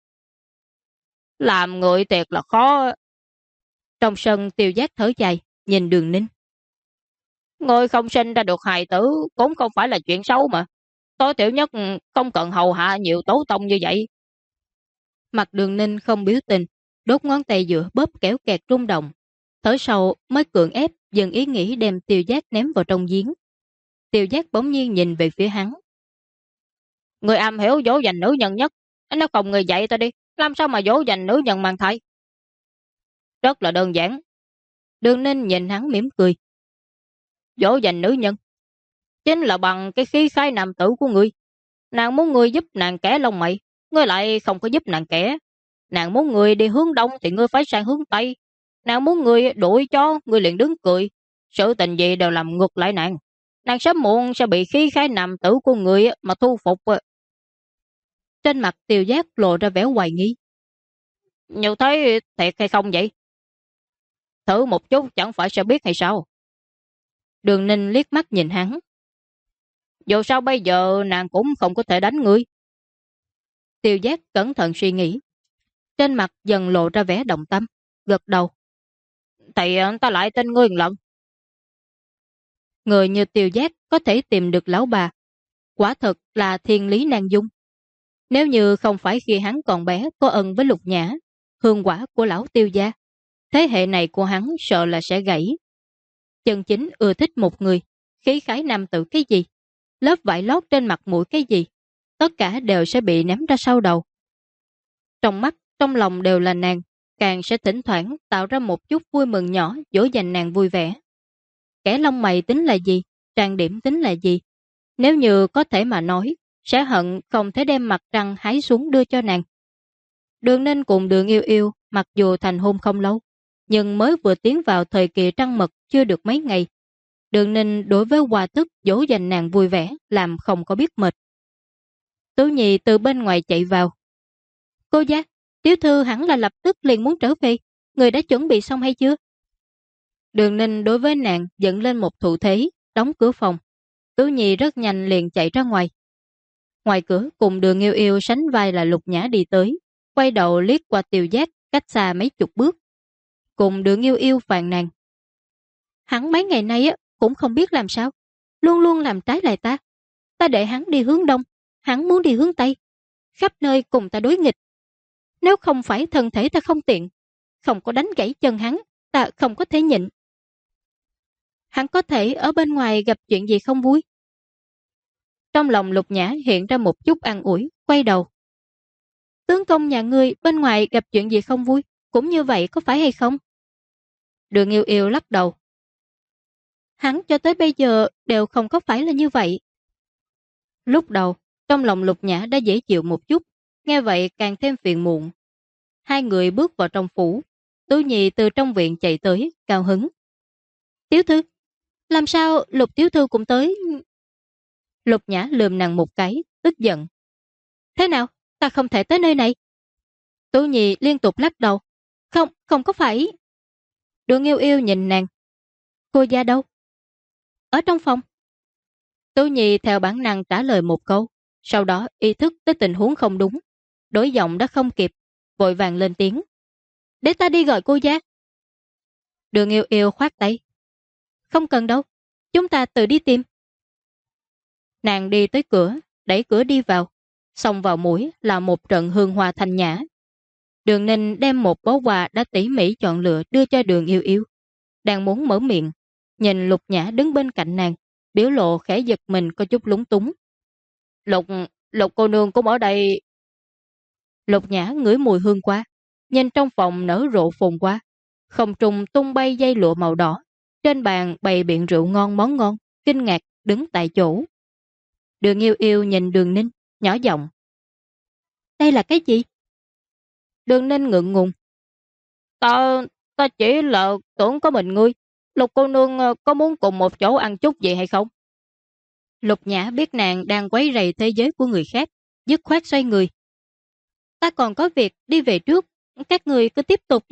Làm người thiệt là khó. Trong sân Tiêu Giác thở dài, nhìn Đường Ninh. Người không sinh ra được hài tử cũng không phải là chuyện xấu mà. Tối thiểu nhất không cần hầu hạ nhiều tố tông như vậy. Mặt Đường Ninh không biểu tình, đốt ngón tay giữa bóp kéo kẹt rung động. Thở sâu mới cưỡng ép dần ý nghĩ đem Tiêu Giác ném vào trong giếng. Tiêu Giác bỗng nhiên nhìn về phía hắn. Người am hiểu dỗ dành nữ nhân nhất. Nếu không người dạy ta đi, làm sao mà dỗ dành nữ nhân mang thai? Rất là đơn giản. Đường Ninh nhìn hắn mỉm cười. Dỗ dành nữ nhân chính là bằng cái khí khái nam tử của ngươi. Nàng muốn ngươi giúp nàng kẻ lông mày, ngươi lại không có giúp nàng kẻ. Nàng muốn ngươi đi hướng đông thì ngươi phải sang hướng tây. Nàng muốn ngươi đuổi chó, ngươi liền đứng cười. Sự tình gì đều làm ngược lại nàng. Nàng sớm muộn sẽ bị khí khái nam tử của ngươi mà thu phục. Trên mặt Tiêu Giác lộ ra vẻ hoài nghi. Như thế thiệt hay không vậy? Thử một chút chẳng phải sẽ biết hay sao? Đường Ninh liếc mắt nhìn hắn. Dù sao bây giờ nàng cũng không có thể đánh ngươi. Tiêu Giác cẩn thận suy nghĩ. Trên mặt dần lộ ra vẻ động tâm, gật đầu. Thì ta lại tin ngươi một lần. Người như Tiêu Giác có thể tìm được lão bà. Quả thật là thiên lý nan dung. Nếu như không phải khi hắn còn bé có ân với Lục Nhã, hương quả của lão Tiêu gia, thế hệ này của hắn sợ là sẽ gãy. Chân chính ưa thích một người, khí khái nam tử cái gì, lớp vải lót trên mặt mũi cái gì, tất cả đều sẽ bị ném ra sau đầu. Trong mắt, trong lòng đều là nàng, càng sẽ thỉnh thoảng tạo ra một chút vui mừng nhỏ dỗ dành nàng vui vẻ. Kẻ lông mày tính là gì, trang điểm tính là gì? Nếu như có thể mà nói, sẽ hận không thể đem mặt trăng hái xuống đưa cho nàng. Đường Ninh cùng Đường Yêu Yêu mặc dù thành hôn không lâu, nhưng mới vừa tiến vào thời kỳ trăng mật chưa được mấy ngày. Đường Ninh đối với Hoa Tức dỗ dành nàng vui vẻ, làm không có biết mệt. Tứ Nhị từ bên ngoài chạy vào. Cô gia, tiểu thư hẳn là lập tức liền muốn trở về, người đã chuẩn bị xong hay chưa? Đường Ninh đối với nàng dẫn lên một thủ thế, đóng cửa phòng. Tứ Nhị rất nhanh liền chạy ra ngoài. Ngoài cửa cùng Đường Yêu Yêu sánh vai là Lục Nhã đi tới, quay đầu liếc qua Tiêu Giác cách xa mấy chục bước. Cùng Đường Yêu Yêu phàn nàn. Hắn mấy ngày nay cũng không biết làm sao, luôn luôn làm trái lại ta. Ta để hắn đi hướng đông, hắn muốn đi hướng tây, khắp nơi cùng ta đối nghịch. Nếu không phải thân thể ta không tiện, không có đánh gãy chân hắn, ta không có thể nhịn. Hắn có thể ở bên ngoài gặp chuyện gì không vui? Trong lòng Lục Nhã hiện ra một chút an ủi, quay đầu. Tướng công nhà ngươi bên ngoài gặp chuyện gì không vui, cũng như vậy có phải hay không? Đường Yêu Yêu lắc đầu. Hắn cho tới bây giờ đều không có phải là như vậy. Lúc đầu, trong lòng Lục Nhã đã dễ chịu một chút, nghe vậy càng thêm phiền muộn. Hai người bước vào trong phủ, Tứ Nhị từ trong viện chạy tới, cao hứng. Tiểu thư, làm sao Lục tiểu thư cũng tới? Lục Nhã lườm nàng một cái, tức giận. Thế nào, ta không thể tới nơi này? Tứ Nhị liên tục lắc đầu. Không, không có phải. Đường Yêu Yêu nhìn nàng. Cô gia đâu? Ở trong phòng. Tứ Nhị theo bản năng trả lời một câu, Sau đó ý thức tới tình huống không đúng, đối giọng đã không kịp, vội vàng lên tiếng. Để ta đi gọi cô gia. Đường Yêu Yêu khoát tay. Không cần đâu, chúng ta tự đi tìm. Nàng đi tới cửa, đẩy cửa đi vào, xông vào mũi là một trận hương hoa thanh nhã. Đường Ninh đem một bó quà đã tỉ mỉ chọn lựa đưa cho Đường Yêu Yêu. Đang muốn mở miệng, nhìn Lục Nhã đứng bên cạnh nàng, biểu lộ khẽ giật mình có chút lúng túng. Lục cô nương cũng ở đây. Lục Nhã ngửi mùi hương qua, nhìn trong phòng nở rộ phồn qua, không trung tung bay dây lụa màu đỏ, trên bàn bày biện rượu ngon món ngon, kinh ngạc đứng tại chỗ. Đường Yêu Yêu nhìn Đường Ninh, nhỏ giọng. Đây là cái gì? Đường Ninh ngượng ngùng. Ta chỉ là tưởng có mình ngươi. Lục cô nương có muốn cùng một chỗ ăn chút gì hay không? Lục Nhã biết nàng đang quấy rầy thế giới của người khác, dứt khoát xoay người. Ta còn có việc đi về trước, các người cứ tiếp tục.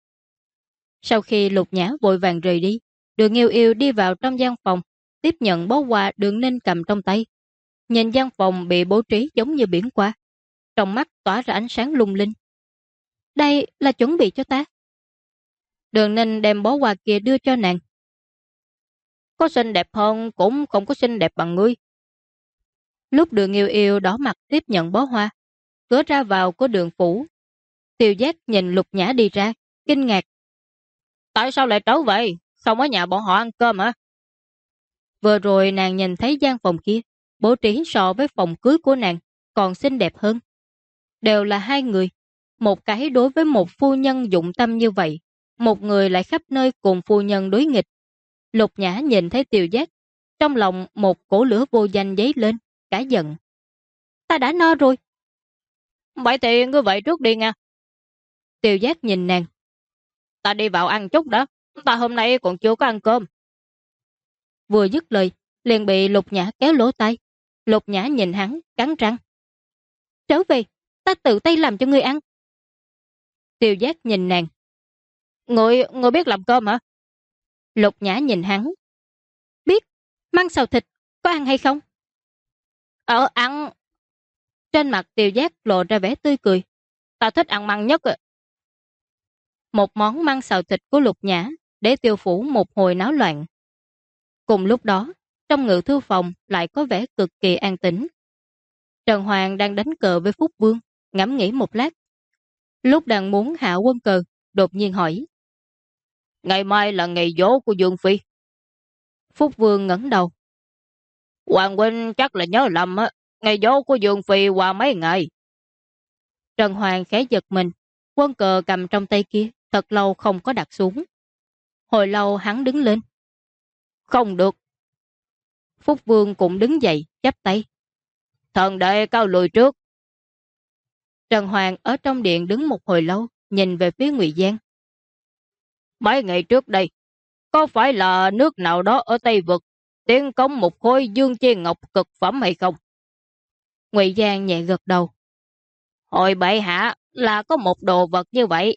Sau khi Lục Nhã vội vàng rời đi, Đường Yêu Yêu đi vào trong gian phòng, tiếp nhận bó quà Đường Ninh cầm trong tay. Nhìn gian phòng bị bố trí giống như biển qua, trong mắt tỏa ra ánh sáng lung linh. Đây là chuẩn bị cho ta. Đường Ninh đem bó quà kia đưa cho nàng. Có xinh đẹp hơn cũng không có xinh đẹp bằng ngươi. Lúc Đường Yêu Yêu đỏ mặt tiếp nhận bó hoa, cửa ra vào của Đường phủ, Tiêu Giác nhìn Lục Nhã đi ra, kinh ngạc. Tại sao lại trở về? Không ở nhà bọn họ ăn cơm hả? Vừa rồi nàng nhìn thấy gian phòng kia, bố trí so với phòng cưới của nàng còn xinh đẹp hơn. Đều là hai người, một cái đối với một phu nhân dụng tâm như vậy, một người lại khắp nơi cùng phu nhân đối nghịch. Lục Nhã nhìn thấy Tiêu Giác, trong lòng một cổ lửa vô danh dấy lên, cả giận. Ta đã no rồi. Vậy thì ngươi vậy trước đi nha. Tiêu Giác nhìn nàng. Ta đi vào ăn chút đó, ta hôm nay còn chưa có ăn cơm. Vừa dứt lời, liền bị Lục Nhã kéo lỗ tai. Lục Nhã nhìn hắn, cắn răng. Trở về, ta tự tay làm cho ngươi ăn. Tiêu Giác nhìn nàng. Ngươi biết làm cơm hả? Lục Nhã nhìn hắn. Biết, măng xào thịt, có ăn hay không? Ăn. Trên mặt Tiêu Giác lộ ra vẻ tươi cười. Ta thích ăn măng nhất à. Một món măng xào thịt của Lục Nhã để Tiêu phủ một hồi náo loạn. Cùng lúc đó, trong ngự thư phòng lại có vẻ cực kỳ an tĩnh. Trần Hoàng đang đánh cờ với Phúc Vương, ngẫm nghĩ một lát. Lúc đang muốn hạ quân cờ, đột nhiên hỏi. Ngày mai là ngày giỗ của Dương Phi. Phúc Vương ngẩng đầu. Hoàng huynh chắc là nhớ lầm á, ngày giỗ của Dương Phi qua mấy ngày. Trần Hoàng khẽ giật mình, quân cờ cầm trong tay kia thật lâu không có đặt xuống. Hồi lâu hắn đứng lên. Không được. Phúc Vương cũng đứng dậy, chắp tay. Thần đệ cao lùi trước. Trần Hoàng ở trong điện đứng một hồi lâu, nhìn về phía Ngụy Giang. Mấy ngày trước đây, có phải là nước nào đó ở Tây Vực tiến cống một khối dương chi ngọc cực phẩm hay không? Ngụy Giang nhẹ gật đầu. Hồi bệ hạ là có một đồ vật như vậy.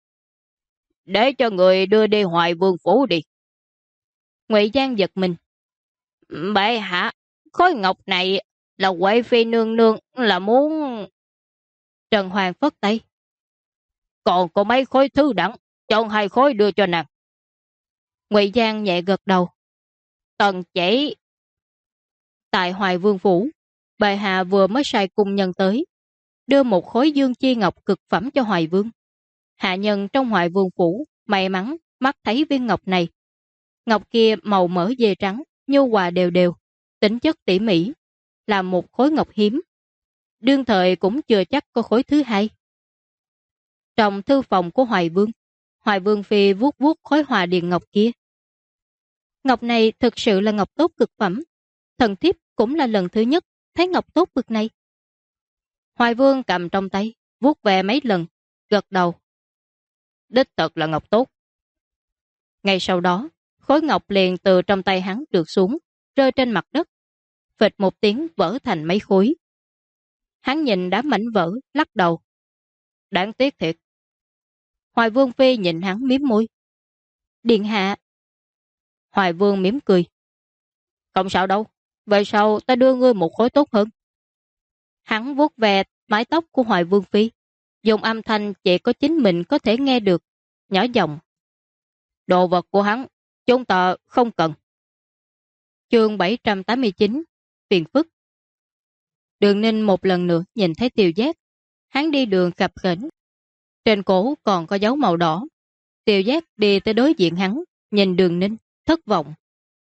Để cho người đưa đi Hoài Vương phủ đi. Ngụy Giang giật mình. Bệ hạ, khối ngọc này là Huệ Phi nương nương là muốn... Trần Hoàng phất tay. Còn có mấy khối thứ đẳng, chọn 2 khối đưa cho nàng. Ngụy Giang nhẹ gật đầu. Tần chỉ. Tại Hoài Vương phủ, bệ hạ vừa mới sai cung nhân tới, đưa một khối dương chi ngọc cực phẩm cho Hoài Vương. Hạ nhân trong Hoài Vương phủ may mắn mắt thấy viên ngọc này. Ngọc kia màu mỡ dê trắng, nhu hòa đều đều, tính chất tỉ mỉ, là một khối ngọc hiếm. Đương thời cũng chưa chắc có khối thứ hai. Trong thư phòng của Hoài Vương Phi vuốt vuốt khối hòa điền ngọc kia. Ngọc này thực sự là ngọc tốt cực phẩm. Thần thiếp cũng là lần thứ nhất thấy ngọc tốt bực này. Hoài Vương cầm trong tay, vuốt về mấy lần, gật đầu. Đích thật là ngọc tốt. Ngay sau đó, khối ngọc liền từ trong tay hắn trượt xuống, rơi trên mặt đất. Phịch một tiếng vỡ thành mấy khối. Hắn nhìn đám mảnh vỡ, lắc đầu. Đáng tiếc thiệt. Hoài Vương Phi nhìn hắn miếm môi. Điện hạ. Hoài Vương mỉm cười. Không sao đâu, về sau ta đưa ngươi một khối tốt hơn. Hắn vuốt ve mái tóc của Hoài Vương Phi, dùng âm thanh chỉ có chính mình có thể nghe được, nhỏ giọng. Đồ vật của hắn, chúng ta không cần. Chương 789, phiền phức. Đường Ninh một lần nữa nhìn thấy Tiêu Giác. Hắn đi đường khập khểnh, trên cổ còn có dấu màu đỏ. Tiêu Giác đi tới đối diện hắn, nhìn Đường Ninh, thất vọng.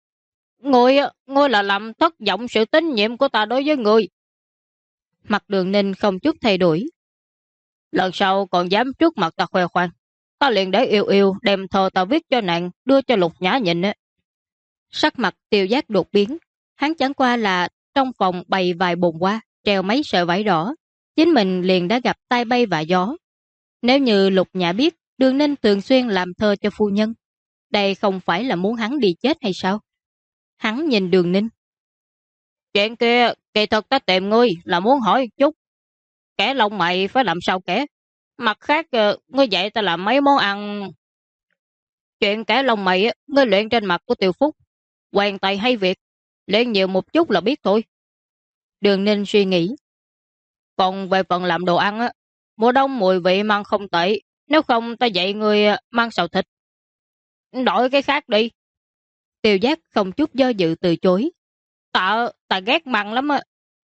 Ngươi là làm thất vọng sự tín nhiệm của ta đối với ngươi. Mặt Đường Ninh không chút thay đổi. Lần sau còn dám trước mặt ta khoe khoang, ta liền để yêu yêu đem thơ ta viết cho nàng đưa cho Lục Nhã nhìn á. Sắc mặt Tiêu Giác đột biến, hắn chẳng qua là trong phòng bày vài bồn hoa, treo mấy sợi vải đỏ, chính mình liền đã gặp tai bay vạ gió. Nếu như Lục Nhã biết Đường Ninh thường xuyên làm thơ cho phu nhân, đây không phải là muốn hắn đi chết hay sao? Hắn nhìn Đường Ninh. Chuyện kia, kỳ thực ta tìm ngươi là muốn hỏi chút. Kẻ lông mày phải làm sao kẻ? Mặt khác, ngươi dạy ta làm mấy món ăn. Chuyện kẻ lông mày, ngươi luyện trên mặt của Tiểu Phúc. Hoàn tay hay việc, luyện nhiều một chút là biết thôi. Đường Ninh suy nghĩ. Còn về phần làm đồ ăn, mùa đông mùi vị mang không tệ. Nếu không ta dạy ngươi mang xào thịt. Đổi cái khác đi. Tiêu Giác không chút do dự từ chối. Ta ghét mặn lắm á.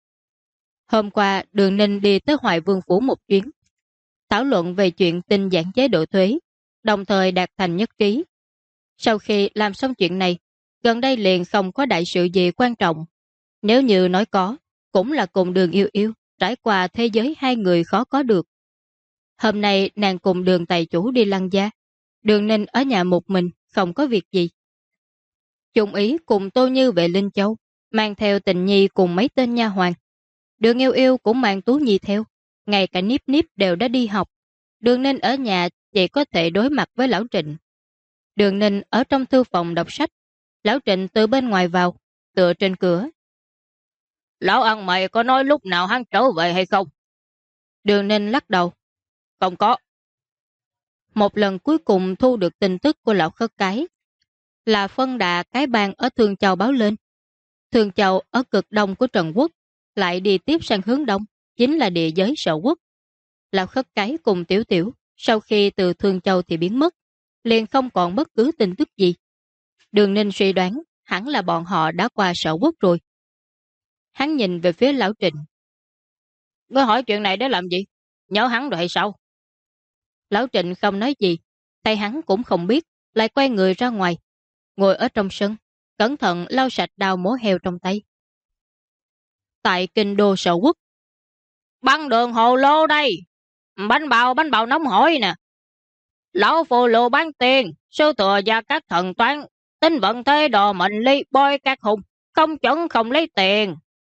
Hôm qua Đường Ninh đi tới Hoài Vương Phủ một chuyến, thảo luận về chuyện tinh giản chế độ thuế, đồng thời đạt thành nhất trí. Sau khi làm xong chuyện này, gần đây liền không có đại sự gì quan trọng. Nếu như nói có, cũng là cùng Đường yêu yêu, trải qua thế giới hai người khó có được. Hôm nay nàng cùng Đường tài chủ đi Lăng Gia, Đường Ninh ở nhà một mình, không có việc gì. Chung ý cùng Tô Như về Linh Châu, mang theo Tình Nhi cùng mấy tên nha hoàn. Đường yêu yêu cũng mang Tú Nhi theo, ngay cả Niếp Niếp đều đã đi học. Đường Ninh ở nhà chỉ có thể đối mặt với Lão Trịnh. Đường Ninh ở trong thư phòng đọc sách, Lão Trịnh từ bên ngoài vào, tựa trên cửa. Lão ăn mày có nói lúc nào hắn trở về hay không? Đường Ninh lắc đầu. Không có. Một lần cuối cùng thu được tin tức của Lão Khất Cái là phân đà cái bang ở Thương Châu báo lên. Thương Châu ở cực đông của Trần Quốc, lại đi tiếp sang hướng đông, chính là địa giới Sở Quốc. Lão Khất Cái cùng Tiểu Tiểu, sau khi từ Thương Châu thì biến mất, liền không còn bất cứ tin tức gì. Đường Ninh suy đoán, hẳn là bọn họ đã qua Sở Quốc rồi. Hắn nhìn về phía Lão Trịnh. Ngươi hỏi chuyện này để làm gì? Nhớ hắn rồi hay sao? Lão Trịnh không nói gì, tay hắn cũng không biết, lại quay người ra ngoài, ngồi ở trong sân, cẩn thận lau sạch đao mổ heo trong tay. Tại kinh đô Sở Quốc. Băng đường hồ lô đây, bánh bào nóng hổi nè. Lão phù lô bán tiền, sư thừa và các thần toán, tính vận thế đồ mệnh ly bôi các hùng, không chuẩn không lấy tiền.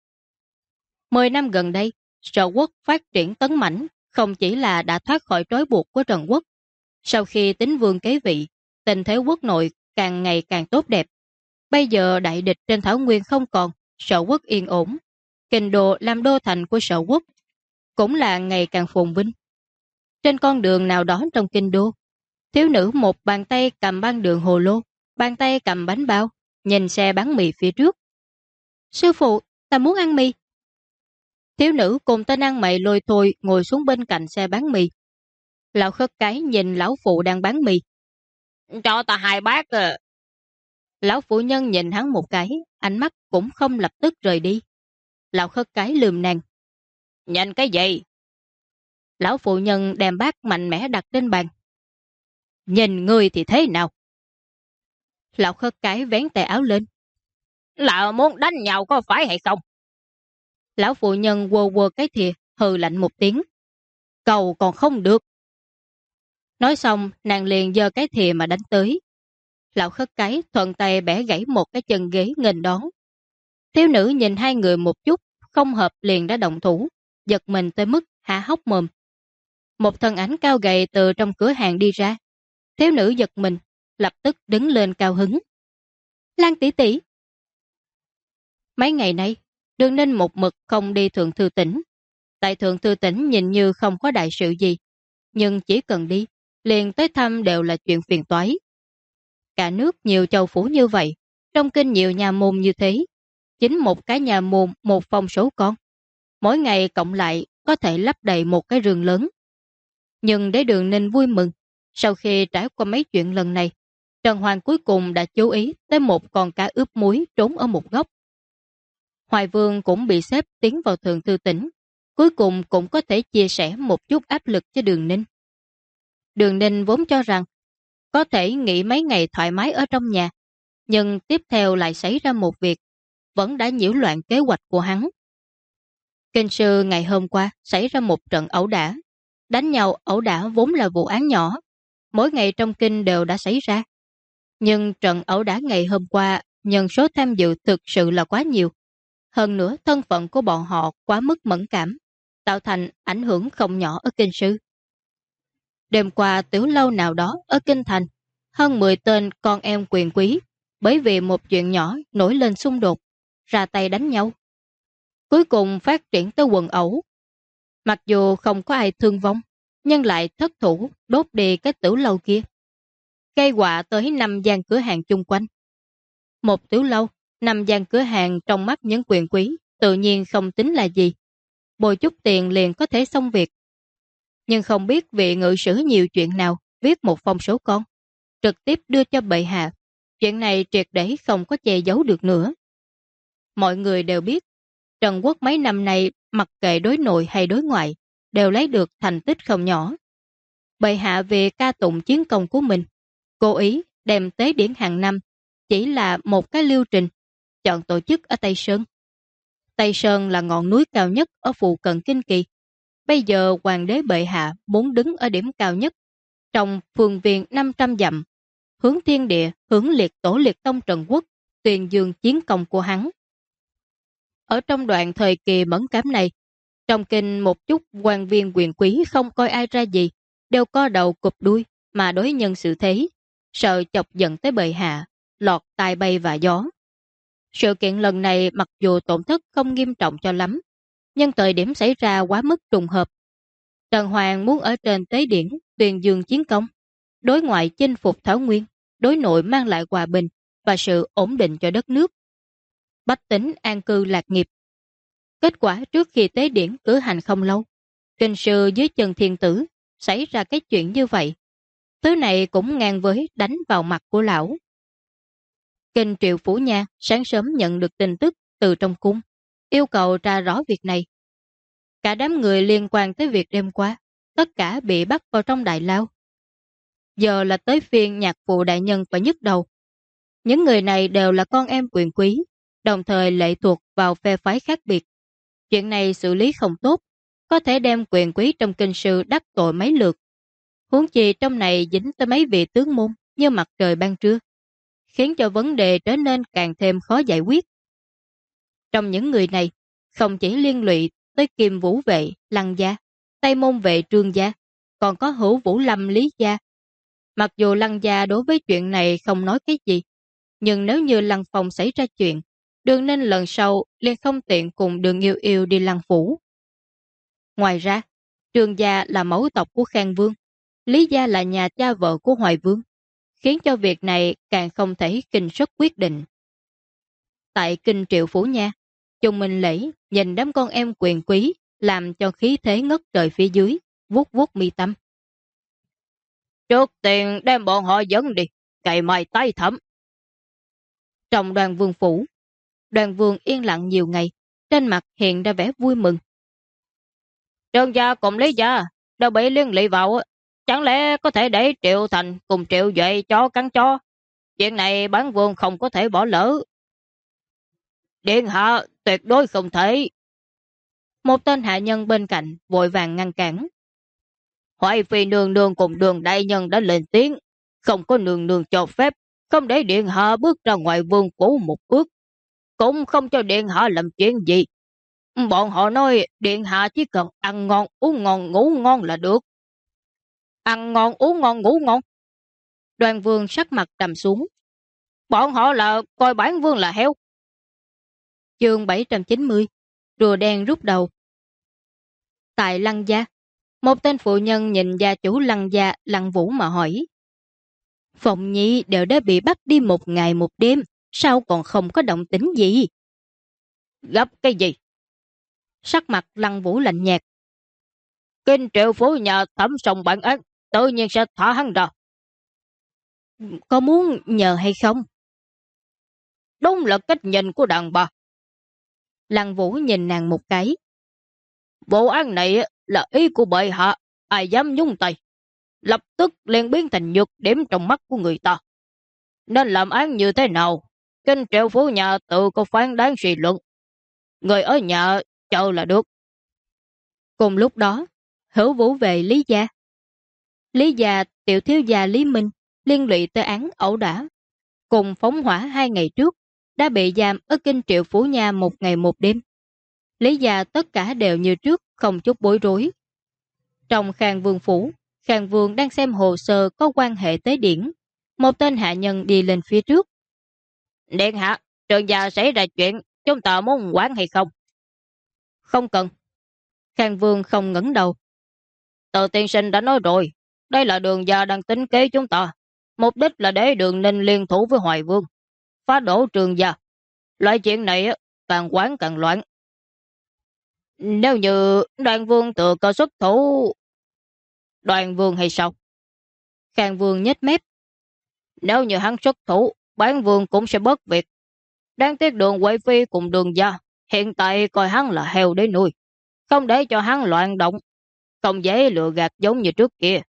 10 năm gần đây, Sở Quốc phát triển tấn mãnh, không chỉ là đã thoát khỏi trói buộc của Trần Quốc. Sau khi Tín Vương kế vị, tình thế quốc nội càng ngày càng tốt đẹp. Bây giờ đại địch trên thảo nguyên không còn, Sở Quốc yên ổn. Kinh đô làm đô thành của Sở Quốc cũng là ngày càng phồn vinh. Trên con đường nào đó trong kinh đô, thiếu nữ một bàn tay cầm băng đường hồ lô, bàn tay cầm bánh bao, nhìn xe bán mì phía trước. Sư phụ, ta muốn ăn mì. Thiếu nữ cùng tên ăn mày lôi thôi ngồi xuống bên cạnh xe bán mì. Lão Khất Cái nhìn lão phụ đang bán mì. Cho ta 2 bát à. Lão phụ nhân nhìn hắn một cái, ánh mắt cũng không lập tức rời đi. Lão Khất Cái lườm nàng. Nhìn cái gì? Lão phụ nhân đem bát mạnh mẽ đặt trên bàn. Nhìn người thì thế nào? Lão Khất Cái vén tay áo lên. Là muốn đánh nhau có phải hay không? Lão phụ nhân quơ quơ cái thìa, hừ lạnh một tiếng. Cầu còn không được. Nói xong, nàng liền giơ cái thìa mà đánh tới. Lão Khất Cái thuận tay bẻ gãy một cái chân ghế nghênh đón. Thiếu nữ nhìn hai người một chút, không hợp liền đã động thủ, giật mình tới mức há hốc mồm. Một thân ảnh cao gầy từ trong cửa hàng đi ra. Thiếu nữ giật mình, lập tức đứng lên cao hứng. Lan tỷ tỷ. Mấy ngày nay, Đường Ninh một mực không đi Thượng Thư Tỉnh. Tại Thượng Thư Tỉnh nhìn như không có đại sự gì, nhưng chỉ cần đi, liền tới thăm đều là chuyện phiền toái. Cả nước nhiều châu phủ như vậy, trong kinh nhiều nhà môn như thế, chính một cái nhà môn một phòng số con. Mỗi ngày cộng lại có thể lấp đầy một cái rừng lớn. Nhưng để Đường Ninh vui mừng, sau khi trải qua mấy chuyện lần này, Trần Hoàng cuối cùng đã chú ý tới một con cá ướp muối trốn ở một góc. Hoài Vương cũng bị xếp tiến vào Thượng Thư Tỉnh, cuối cùng cũng có thể chia sẻ một chút áp lực cho Đường Ninh. Đường Ninh vốn cho rằng có thể nghỉ mấy ngày thoải mái ở trong nhà, nhưng tiếp theo lại xảy ra một việc, vẫn đã nhiễu loạn kế hoạch của hắn. Kinh sư ngày hôm qua xảy ra một trận ẩu đả. Đánh nhau ẩu đả vốn là vụ án nhỏ, mỗi ngày trong kinh đều đã xảy ra. Nhưng trận ẩu đả ngày hôm qua, nhân số tham dự thực sự là quá nhiều. Hơn nữa thân phận của bọn họ quá mức mẫn cảm, tạo thành ảnh hưởng không nhỏ ở kinh sư. Đêm qua tiểu lâu nào đó ở kinh thành, hơn 10 tên con em quyền quý, bởi vì một chuyện nhỏ nổi lên xung đột, ra tay đánh nhau. Cuối cùng phát triển tới quần ẩu. Mặc dù không có ai thương vong, nhưng lại thất thủ đốt đi cái tiểu lâu kia, gây họa tới 5 gian cửa hàng chung quanh. Một tiểu lâu, 5 gian cửa hàng trong mắt những quyền quý tự nhiên không tính là gì, bồi chút tiền liền có thể xong việc. Nhưng không biết vị ngự sử nhiều chuyện nào viết một phong số con, trực tiếp đưa cho bệ hạ. Chuyện này triệt để không có che giấu được nữa. Mọi người đều biết Trần Quốc mấy năm nay mặc kệ đối nội hay đối ngoại đều lấy được thành tích không nhỏ. Bệ hạ về ca tụng chiến công của mình, cố ý đem tế điển hàng năm chỉ là một cái lưu trình, chọn tổ chức ở Tây Sơn. Tây Sơn là ngọn núi cao nhất ở phụ cận Kinh Kỳ. Bây giờ hoàng đế bệ hạ muốn đứng ở điểm cao nhất, trong phương viên 500 dặm, hướng thiên địa, hướng liệt tổ liệt tông Trần Quốc, tuyên dương chiến công của hắn. Ở trong đoạn thời kỳ mẫn cám này, trong kinh một chút quan viên quyền quý không coi ai ra gì, đều co đầu cụp đuôi mà đối nhân xử thế, sợ chọc giận tới bệ hạ, lọt tai bay và gió. Sự kiện lần này mặc dù tổn thất không nghiêm trọng cho lắm, nhưng thời điểm xảy ra quá mức trùng hợp. Trần Hoàng muốn ở trên tế điển tuyên dương chiến công, đối ngoại chinh phục Thảo Nguyên, đối nội mang lại hòa bình và sự ổn định cho đất nước. Bách tính an cư lạc nghiệp. Kết quả trước khi tế điển cử hành không lâu, kinh sư dưới chân thiên tử xảy ra cái chuyện như vậy. Thứ này cũng ngang với đánh vào mặt của lão. Kinh Triệu Phủ Nha sáng sớm nhận được tin tức từ trong cung, yêu cầu tra rõ việc này. Cả đám người liên quan tới việc đêm qua, tất cả bị bắt vào trong đại lao. Giờ là tới phiên nhạc phụ đại nhân phải nhức đầu. Những người này đều là con em quyền quý, đồng thời lệ thuộc vào phe phái khác biệt. Chuyện này xử lý không tốt, có thể đem quyền quý trong kinh sư đắc tội mấy lượt. Huống chi trong này dính tới mấy vị tướng môn như mặt trời ban trưa, khiến cho vấn đề trở nên càng thêm khó giải quyết. Trong những người này, không chỉ liên lụy tới Kim Vũ Vệ, Lăng Gia, Tây Môn Vệ Trương Gia, còn có Hữu Vũ Lâm Lý Gia. Mặc dù Lăng Gia đối với chuyện này không nói cái gì, nhưng nếu như Lăng Phong xảy ra chuyện, Đường Ninh lần sau liền không tiện cùng Đường Yêu Yêu đi Lăng Phủ. Ngoài ra, Trương Gia là mẫu tộc của Khang Vương, Lý Gia là nhà cha vợ của Hoài Vương, khiến cho việc này càng không thể kinh suất quyết định. Tại kinh Triệu Phủ Nha, Chung Minh Lễ nhìn đám con em quyền quý làm cho khí thế ngất trời phía dưới, vuốt vuốt mi tâm. Trước tiên đem bọn họ dẫn đi, cày mày tay thẩm. Trong Đoàn Vương phủ, Đoàn Vương yên lặng nhiều ngày, trên mặt hiện ra vẻ vui mừng. Trương Gia cùng Lý Gia đều bị liên lụy vào, chẳng lẽ có thể để Triệu Thành cùng Triệu Duệ cho cắn cho? Chuyện này bản vương không có thể bỏ lỡ. Điện hạ tuyệt đối không thể. Một tên hạ nhân bên cạnh vội vàng ngăn cản. Hoài Phi nương nương cùng Đường đại nhân đã lên tiếng, không có nương nương cho phép, không để điện hạ bước ra ngoài vương phủ một bước, cũng không cho điện hạ làm chuyện gì. Bọn họ nói điện hạ chỉ cần ăn ngon, uống ngon, ngủ ngon là được. Ăn ngon, uống ngon, ngủ ngon. Đoàn Vương sắc mặt trầm xuống. Bọn họ là coi bản vương là heo. Chương 790, rùa đen rút đầu. Tại Lăng Gia, một tên phụ nhân nhìn gia chủ Lăng Gia Lăng Vũ mà hỏi. Phụng Nhi đều đã bị bắt đi một ngày một đêm, sao còn không có động tĩnh gì? Gấp cái gì? Sắc mặt Lăng Vũ lạnh nhạt. Kinh Triệu Phủ nhà thẩm xong bản án, tự nhiên sẽ thả hắn ra. Có muốn nhờ hay không? Đúng là cách nhìn của đàn bà. Lăng Vũ nhìn nàng một cái. Vụ án này là ý của bệ hạ, ai dám nhúng tay, lập tức liền biến thành nhược điểm trong mắt của người ta. Nên làm án như thế nào, Kinh Triệu Phủ nhà tự có phán đoán suy luận. Người ở nhà chờ là được. Cùng lúc đó, Hữu Vũ về Lý gia. Lý gia tiểu thiếu gia Lý Minh liên lụy tới án ẩu đả, cùng phóng hỏa 2 ngày trước, đã bị giam ở Kinh Triệu Phủ nhà 1 ngày 1 đêm. Lý gia tất cả đều như trước, không chút bối rối. Trong Khang Vương phủ, Khang Vương đang xem hồ sơ có quan hệ tới điển. Một tên hạ nhân đi lên phía trước. Điện hạ, trường gia xảy ra chuyện, chúng ta muốn quản hay không? Không cần. Khang Vương không ngẩng đầu. Từ tiên sinh đã nói rồi, đây là Đường gia đang tính kế chúng ta. Mục đích là để Đường Ninh liên thủ với Hoài Vương, phá đổ Trường gia. Loại chuyện này càng quán càng loạn. Nếu như Đoàn Vương tự cơ xuất thủ... Đoàn Vương hay sao? Khang Vương nhếch mép. Nếu như hắn xuất thủ, Bán Vương cũng sẽ bớt việc. Đáng tiếc Đường Huệ Phi cùng Đường gia hiện tại coi hắn là heo để nuôi, không để cho hắn loạn động, không dễ lừa gạt giống như trước kia.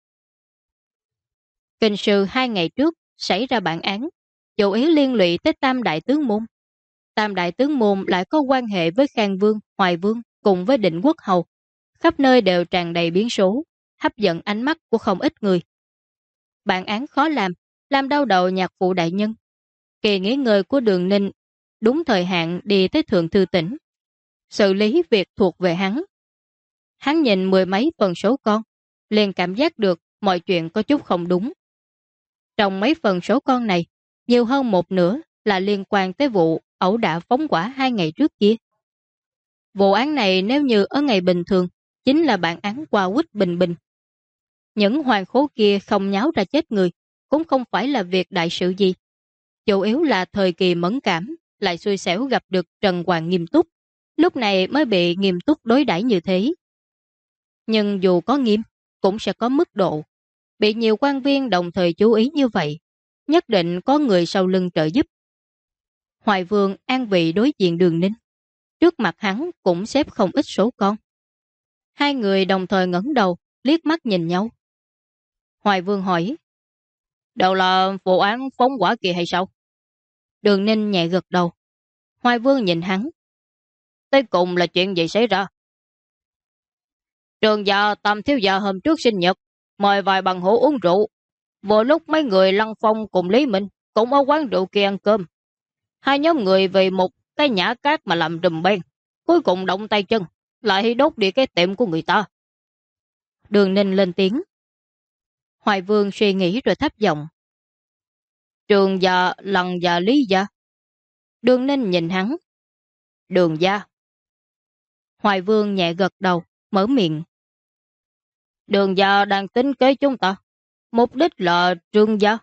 Kinh sư 2 ngày trước xảy ra bản án, chủ yếu liên lụy tới Tam Đại Tướng Môn. Tam Đại Tướng Môn lại có quan hệ với Khang Vương, Hoài Vương cùng với Định Quốc Hầu. Khắp nơi đều tràn đầy biến số, hấp dẫn ánh mắt của không ít người. Bản án khó làm đau đầu nhạc phụ đại nhân. Kỳ nghỉ ngơi của Đường Ninh đúng thời hạn đi tới Thượng Thư tỉnh, xử lý việc thuộc về hắn. Hắn nhìn 10 mấy phần số con, liền cảm giác được mọi chuyện có chút không đúng. Trong mấy phần số con này, nhiều hơn một nửa là liên quan tới vụ ẩu đả phóng hỏa 2 ngày trước kia. Vụ án này nếu như ở ngày bình thường, chính là bản án qua quýt bình bình. Những hoàng khố kia không nháo ra chết người, cũng không phải là việc đại sự gì. Chủ yếu là thời kỳ mẫn cảm, lại xui xẻo gặp được Trần Hoàng nghiêm túc, lúc này mới bị nghiêm túc đối đãi như thế. Nhưng dù có nghiêm, cũng sẽ có mức độ. Bị nhiều quan viên đồng thời chú ý như vậy, nhất định có người sau lưng trợ giúp. Hoài Vương an vị đối diện Đường Ninh. Trước mặt hắn cũng xếp không ít số con. Hai người đồng thời ngẩng đầu, liếc mắt nhìn nhau. Hoài Vương hỏi, đều là vụ án phóng hỏa kia hay sao? Đường Ninh nhẹ gật đầu. Hoài Vương nhìn hắn. Tới cùng là chuyện gì xảy ra? Trường gia Tam thiếu gia hôm trước sinh nhật, mời vài bằng hữu uống rượu. Vừa lúc mấy người Lăng Phong cùng Lý Minh cũng ở quán rượu kia ăn cơm. Hai nhóm người vì một cái nhã cát mà làm rùm beng, cuối cùng động tay chân, lại đốt đi cái tiệm của người ta. Đường Ninh lên tiếng. Hoài Vương suy nghĩ rồi thấp giọng. Trường gia, Lăng gia, Lý gia. Đường Ninh nhìn hắn. Đường gia. Hoài Vương nhẹ gật đầu, mở miệng. Đường gia đang tính kế chúng ta. Mục đích là Trương gia.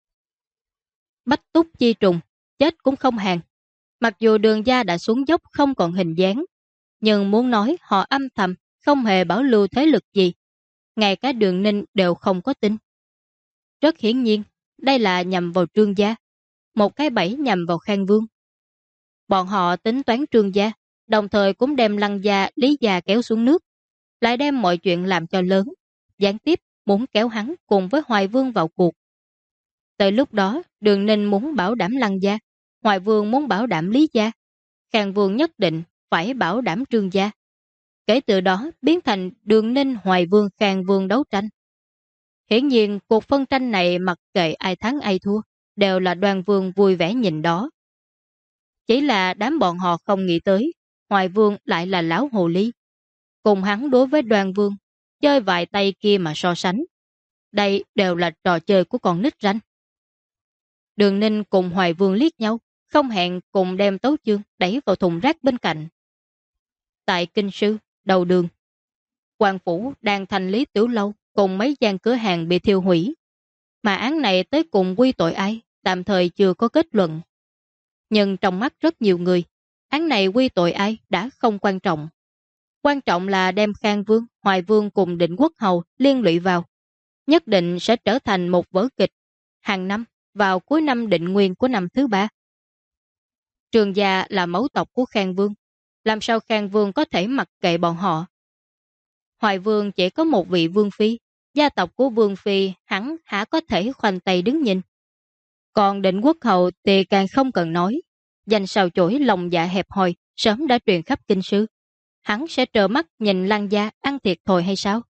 Bách túc chi trùng, chết cũng không hàng. Mặc dù Đường gia đã xuống dốc không còn hình dáng, nhưng muốn nói họ âm thầm, không hề bảo lưu thế lực gì. Ngay cả Đường Ninh đều không có tin. Rất hiển nhiên, đây là nhằm vào Trương gia, một cái bẫy nhằm vào Khang Vương. Bọn họ tính toán Trương gia, đồng thời cũng đem Lăng gia, Lý gia kéo xuống nước, lại đem mọi chuyện làm cho lớn, gián tiếp muốn kéo hắn cùng với Hoài Vương vào cuộc. Tới lúc đó, Đường Ninh muốn bảo đảm Lăng gia, Hoài Vương muốn bảo đảm Lý gia, Khang Vương nhất định phải bảo đảm Trương gia. Kể từ đó biến thành Đường Ninh, Hoài Vương, Khang Vương đấu tranh. Hiển nhiên cuộc phân tranh này mặc kệ ai thắng ai thua, đều là Đoan Vương vui vẻ nhìn đó. Chỉ là đám bọn họ không nghĩ tới, Hoài Vương lại là lão hồ ly. Cùng hắn đối với Đoan Vương, chơi vài tay kia mà so sánh. Đây đều là trò chơi của con nít ranh. Đường Ninh cùng Hoài Vương liếc nhau, không hẹn cùng đem tấu chương đẩy vào thùng rác bên cạnh. Tại Kinh Sư, đầu đường, quan phủ đang thành lý tiểu lâu cùng mấy gian cửa hàng bị thiêu hủy. Mà án này tới cùng quy tội ai, tạm thời chưa có kết luận. Nhưng trong mắt rất nhiều người, án này quy tội ai đã không quan trọng. Quan trọng là đem Khang Vương, Hoài Vương cùng Định Quốc Hầu liên lụy vào. Nhất định sẽ trở thành một vở kịch hàng năm vào cuối năm Định Nguyên của năm thứ 3. Trương gia là mẫu tộc của Khang Vương, làm sao Khang Vương có thể mặc kệ bọn họ? Hoài Vương chỉ có một vị vương phi, gia tộc của vương phi hắn há có thể khoanh tay đứng nhìn. Còn Định Quốc Hầu thì càng không cần nói, danh sao chổi lòng dạ hẹp hòi sớm đã truyền khắp kinh sư. Hắn sẽ trơ mắt nhìn Lăng gia ăn thiệt thòi hay sao?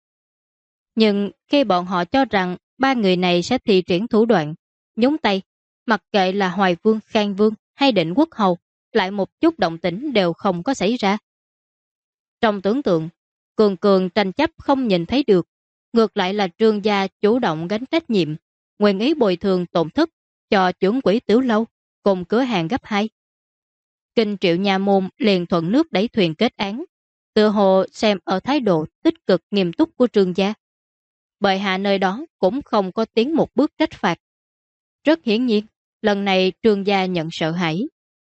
Nhưng khi bọn họ cho rằng ba người này sẽ thi triển thủ đoạn, nhúng tay, mặc kệ là Hoài Vương, Khang Vương hay Định Quốc Hầu, lại một chút động tĩnh đều không có xảy ra. Trong tưởng tượng, cường cường tranh chấp không nhìn thấy được, ngược lại là Trương gia chủ động gánh trách nhiệm, nguyện ý bồi thường tổn thất cho trưởng quỹ Tiểu Lâu cùng cửa hàng gấp 2. Kinh Triệu nhà môn liền thuận nước đẩy thuyền kết án, tựa hồ xem ở thái độ tích cực nghiêm túc của Trương gia. Bệ hạ nơi đó cũng không có tiến một bước trách phạt. Rất hiển nhiên, lần này Trương gia nhận sợ hãi.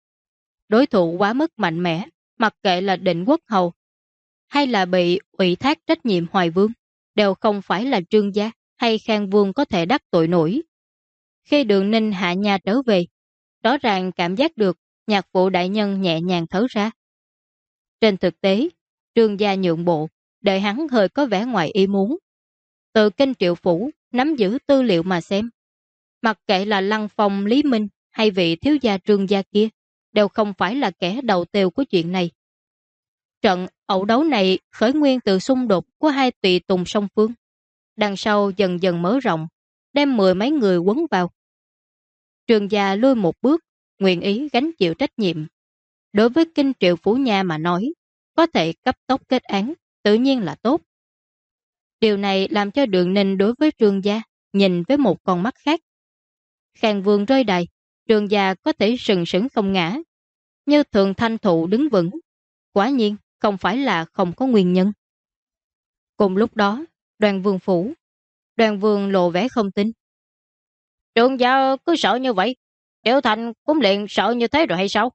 Đối thủ quá mức mạnh mẽ, mặc kệ là Định Quốc Hầu hay là bị ủy thác trách nhiệm Hoài Vương, đều không phải là Trương gia hay Khang Vương có thể đắc tội nổi. Khi Đường Ninh hạ nhà trở về, rõ ràng cảm giác được nhạc phụ đại nhân nhẹ nhàng thở ra. Trên thực tế, Trương gia nhượng bộ, để hắn hơi có vẻ ngoài ý muốn. Từ Kinh Triệu phủ nắm giữ tư liệu mà xem, mặc kệ là Lăng Phong, Lý Minh hay vị thiếu gia Trương gia kia, đều không phải là kẻ đầu tiêu của chuyện này. Trận ẩu đấu này khởi nguyên từ xung đột của hai tùy tùng song phương, đằng sau dần dần mở rộng, đem 10 mấy người quấn vào. Trương gia lui một bước, nguyện ý gánh chịu trách nhiệm. Đối với Kinh Triệu phủ nhà mà nói, có thể cấp tốc kết án, tự nhiên là tốt. Điều này làm cho Đường Ninh đối với Trương gia nhìn với một con mắt khác. Khang Vương rơi đài, Trương gia có thể sừng sững không ngã, như Thượng Thanh Thụ đứng vững. Quả nhiên không phải là không có nguyên nhân. Cùng lúc đó, Đoàn Vương phủ, Đoàn Vương lộ vẻ không tin. Trương gia cứ sợ như vậy, Tiểu Thành cũng liền sợ như thế rồi hay sao?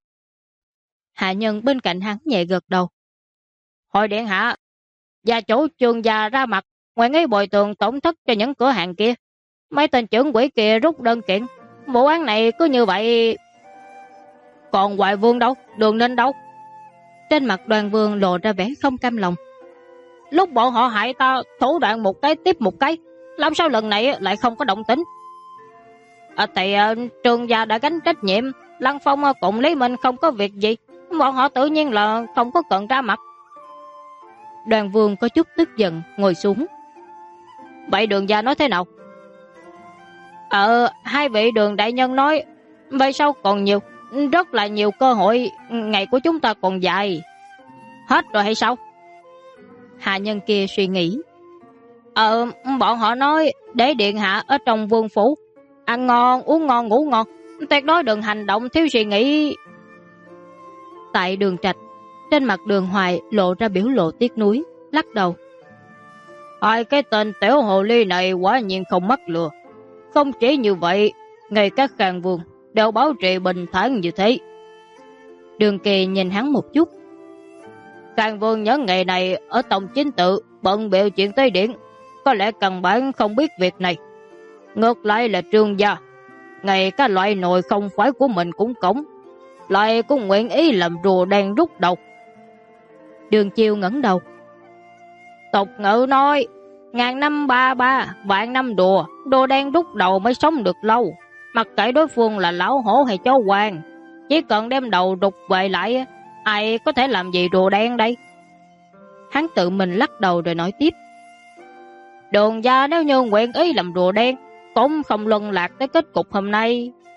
Hạ nhân bên cạnh hắn nhẹ gật đầu. Hồi điện hạ, gia chủ Trương gia ra mặt, nguyện ý bồi thường tổn thất cho những cửa hàng kia. Mấy tên trưởng quỹ kia rút đơn kiện. Vụ án này cứ như vậy. Còn Hoài Vương đâu? Đường Ninh đâu? Trên mặt Đoàn Vương lộ ra vẻ không cam lòng. Lúc bọn họ hại ta, thủ đoạn một cái tiếp một cái, làm sao lần này lại không có động tĩnh? Thì Trương gia đã gánh trách nhiệm, Lăng Phong cùng Lý Minh không có việc gì, bọn họ tự nhiên là không có cần ra mặt. Đoàn Vương có chút tức giận, ngồi xuống. Vậy Đường gia nói thế nào? Hai vị Đường đại nhân nói, vậy sao còn nhiều, rất là nhiều cơ hội, ngày của chúng ta còn dài. Hết rồi hay sao? Hạ nhân kia suy nghĩ. Bọn họ nói để điện hạ ở trong vương phủ, ăn ngon, uống ngon, ngủ ngon, tuyệt đối đừng hành động thiếu suy nghĩ. Tại Đường Trạch, trên mặt Đường Hoài lộ ra biểu lộ tiếc nuối, lắc đầu. Hai cái tên tiểu hồ ly này quả nhiên không mắc lừa. Không chỉ như vậy, ngay các Khang Vương đều bảo trì bình thản như thế. Đường Kỳ nhìn hắn một chút. Khang Vương nhớ ngày này ở tổng chính tự bận bịu chuyện tới điện, có lẽ căn bản không biết việc này. Ngược lại là Trương gia, ngày các loại nồi không phải của mình cũng cống, lại cũng nguyện ý làm rùa đen rút đầu. Đường Chiêu ngẩng đầu. Tục ngữ nói, ngàn năm ba ba, vạn năm đùa, đùa đen rút đầu mới sống được lâu. Mặc kệ đối phương là lão hổ hay chó hoàng, chỉ cần đem đầu rụt về lại, ai có thể làm gì rùa đen đây? Hắn tự mình lắc đầu rồi nói tiếp. Đường gia nếu như nguyện ý làm rùa đen, cũng không luân lạc tới kết cục hôm nay.